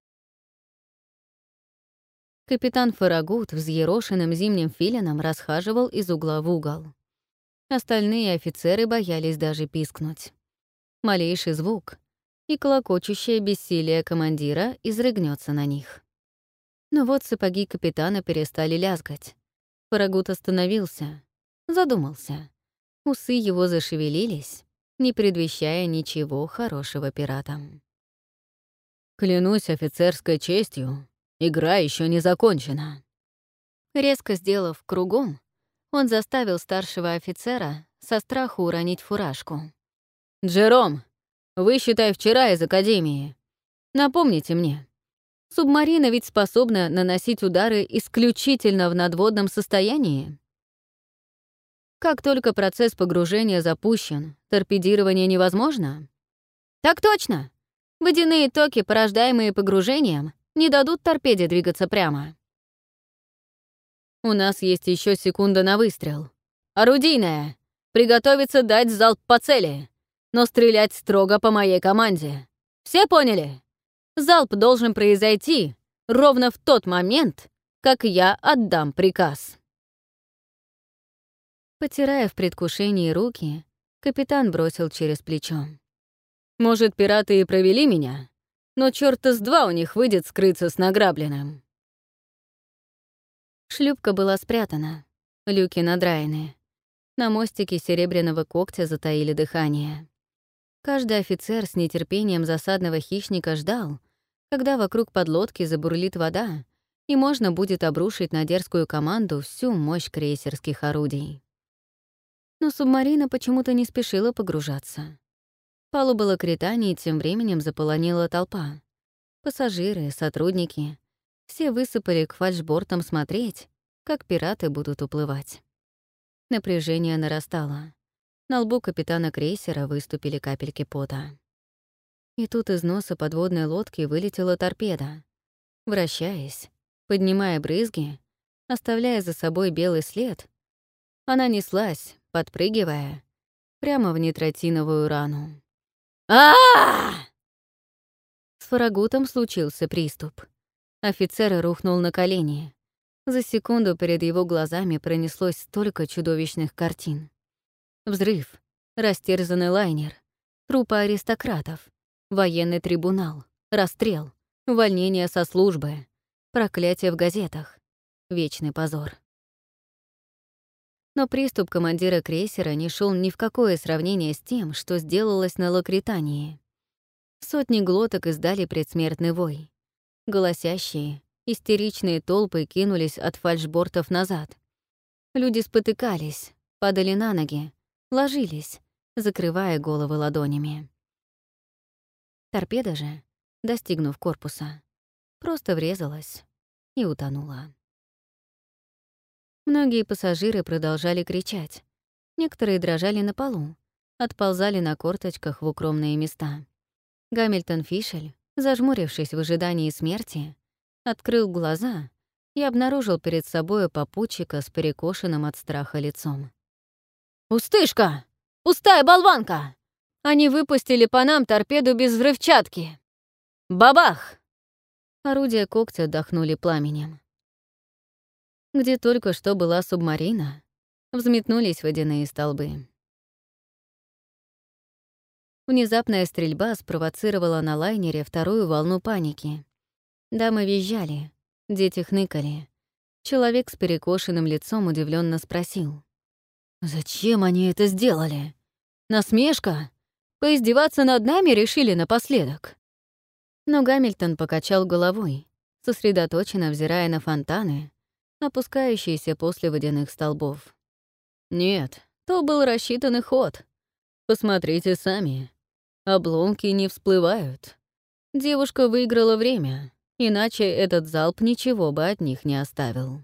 Капитан Фарагут взъерошенным зимним филином расхаживал из угла в угол. Остальные офицеры боялись даже пискнуть. Малейший звук, и клокочущее бессилие командира изрыгнется на них. Но вот сапоги капитана перестали лязгать. Фарагут остановился, задумался. Усы его зашевелились, не предвещая ничего хорошего пиратам. «Клянусь офицерской честью, игра еще не закончена». Резко сделав кругом, он заставил старшего офицера со страху уронить фуражку. «Джером, вы, считай, вчера из Академии. Напомните мне, субмарина ведь способна наносить удары исключительно в надводном состоянии? Как только процесс погружения запущен, торпедирование невозможно?» «Так точно! Водяные токи, порождаемые погружением, не дадут торпеде двигаться прямо». «У нас есть еще секунда на выстрел. Орудийная! Приготовиться дать залп по цели, но стрелять строго по моей команде. Все поняли? Залп должен произойти ровно в тот момент, как я отдам приказ». Потирая в предвкушении руки, капитан бросил через плечо. «Может, пираты и провели меня, но чёрта с два у них выйдет скрыться с награбленным». Шлюпка была спрятана, люки надраены. На мостике серебряного когтя затаили дыхание. Каждый офицер с нетерпением засадного хищника ждал, когда вокруг подлодки забурлит вода, и можно будет обрушить на дерзкую команду всю мощь крейсерских орудий. Но субмарина почему-то не спешила погружаться. Палуба Лакритании тем временем заполонила толпа. Пассажиры, сотрудники — все высыпали к фальшбортам смотреть, как пираты будут уплывать. Напряжение нарастало. На лбу капитана крейсера выступили капельки пота. И тут из носа подводной лодки вылетела торпеда. Вращаясь, поднимая брызги, оставляя за собой белый след, она неслась, подпрыгивая, прямо в нитротиновую рану. а С Фарагутом случился приступ. Офицер рухнул на колени. За секунду перед его глазами пронеслось столько чудовищных картин. Взрыв, растерзанный лайнер, трупы аристократов, военный трибунал, расстрел, увольнение со службы, проклятие в газетах, вечный позор. Но приступ командира крейсера не шел ни в какое сравнение с тем, что сделалось на Лакритании. Сотни глоток издали предсмертный вой. Голосящие, истеричные толпы кинулись от фальшбортов назад. Люди спотыкались, падали на ноги, ложились, закрывая головы ладонями. Торпеда же, достигнув корпуса, просто врезалась и утонула. Многие пассажиры продолжали кричать. Некоторые дрожали на полу, отползали на корточках в укромные места. Гамильтон Фишель, зажмурившись в ожидании смерти, открыл глаза и обнаружил перед собой попутчика с перекошенным от страха лицом. «Пустышка! Пустая болванка! Они выпустили по нам торпеду без взрывчатки! Бабах!» Орудия когтя дохнули пламенем. Где только что была субмарина, взметнулись водяные столбы. Внезапная стрельба спровоцировала на лайнере вторую волну паники. Дамы визжали, дети хныкали. Человек с перекошенным лицом удивленно спросил. «Зачем они это сделали? Насмешка? Поиздеваться над нами решили напоследок?» Но Гамильтон покачал головой, сосредоточенно взирая на фонтаны, опускающиеся после водяных столбов. «Нет, то был рассчитанный ход. Посмотрите сами. Обломки не всплывают. Девушка выиграла время, иначе этот залп ничего бы от них не оставил».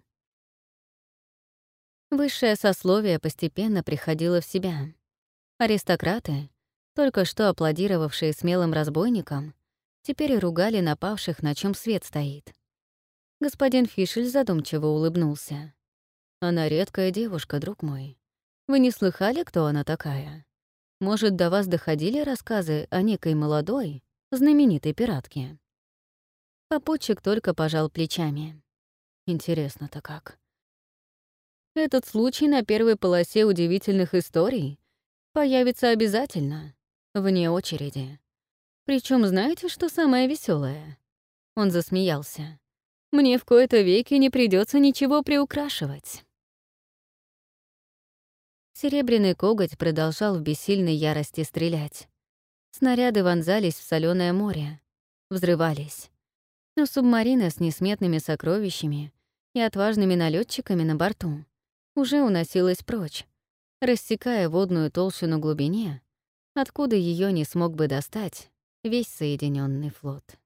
Высшее сословие постепенно приходило в себя. Аристократы, только что аплодировавшие смелым разбойникам, теперь ругали напавших, на чем свет стоит. Господин Фишель задумчиво улыбнулся. «Она редкая девушка, друг мой. Вы не слыхали, кто она такая? Может, до вас доходили рассказы о некой молодой, знаменитой пиратке?» Попутчик только пожал плечами. «Интересно-то как. Этот случай на первой полосе удивительных историй появится обязательно, вне очереди. Причем знаете, что самое веселое? Он засмеялся. «Мне в кои-то веки не придется ничего приукрашивать». Серебряный коготь продолжал в бессильной ярости стрелять. Снаряды вонзались в соленое море, взрывались. Но субмарина с несметными сокровищами и отважными налетчиками на борту уже уносилась прочь, рассекая водную толщу на глубине, откуда ее не смог бы достать весь Соединенный флот.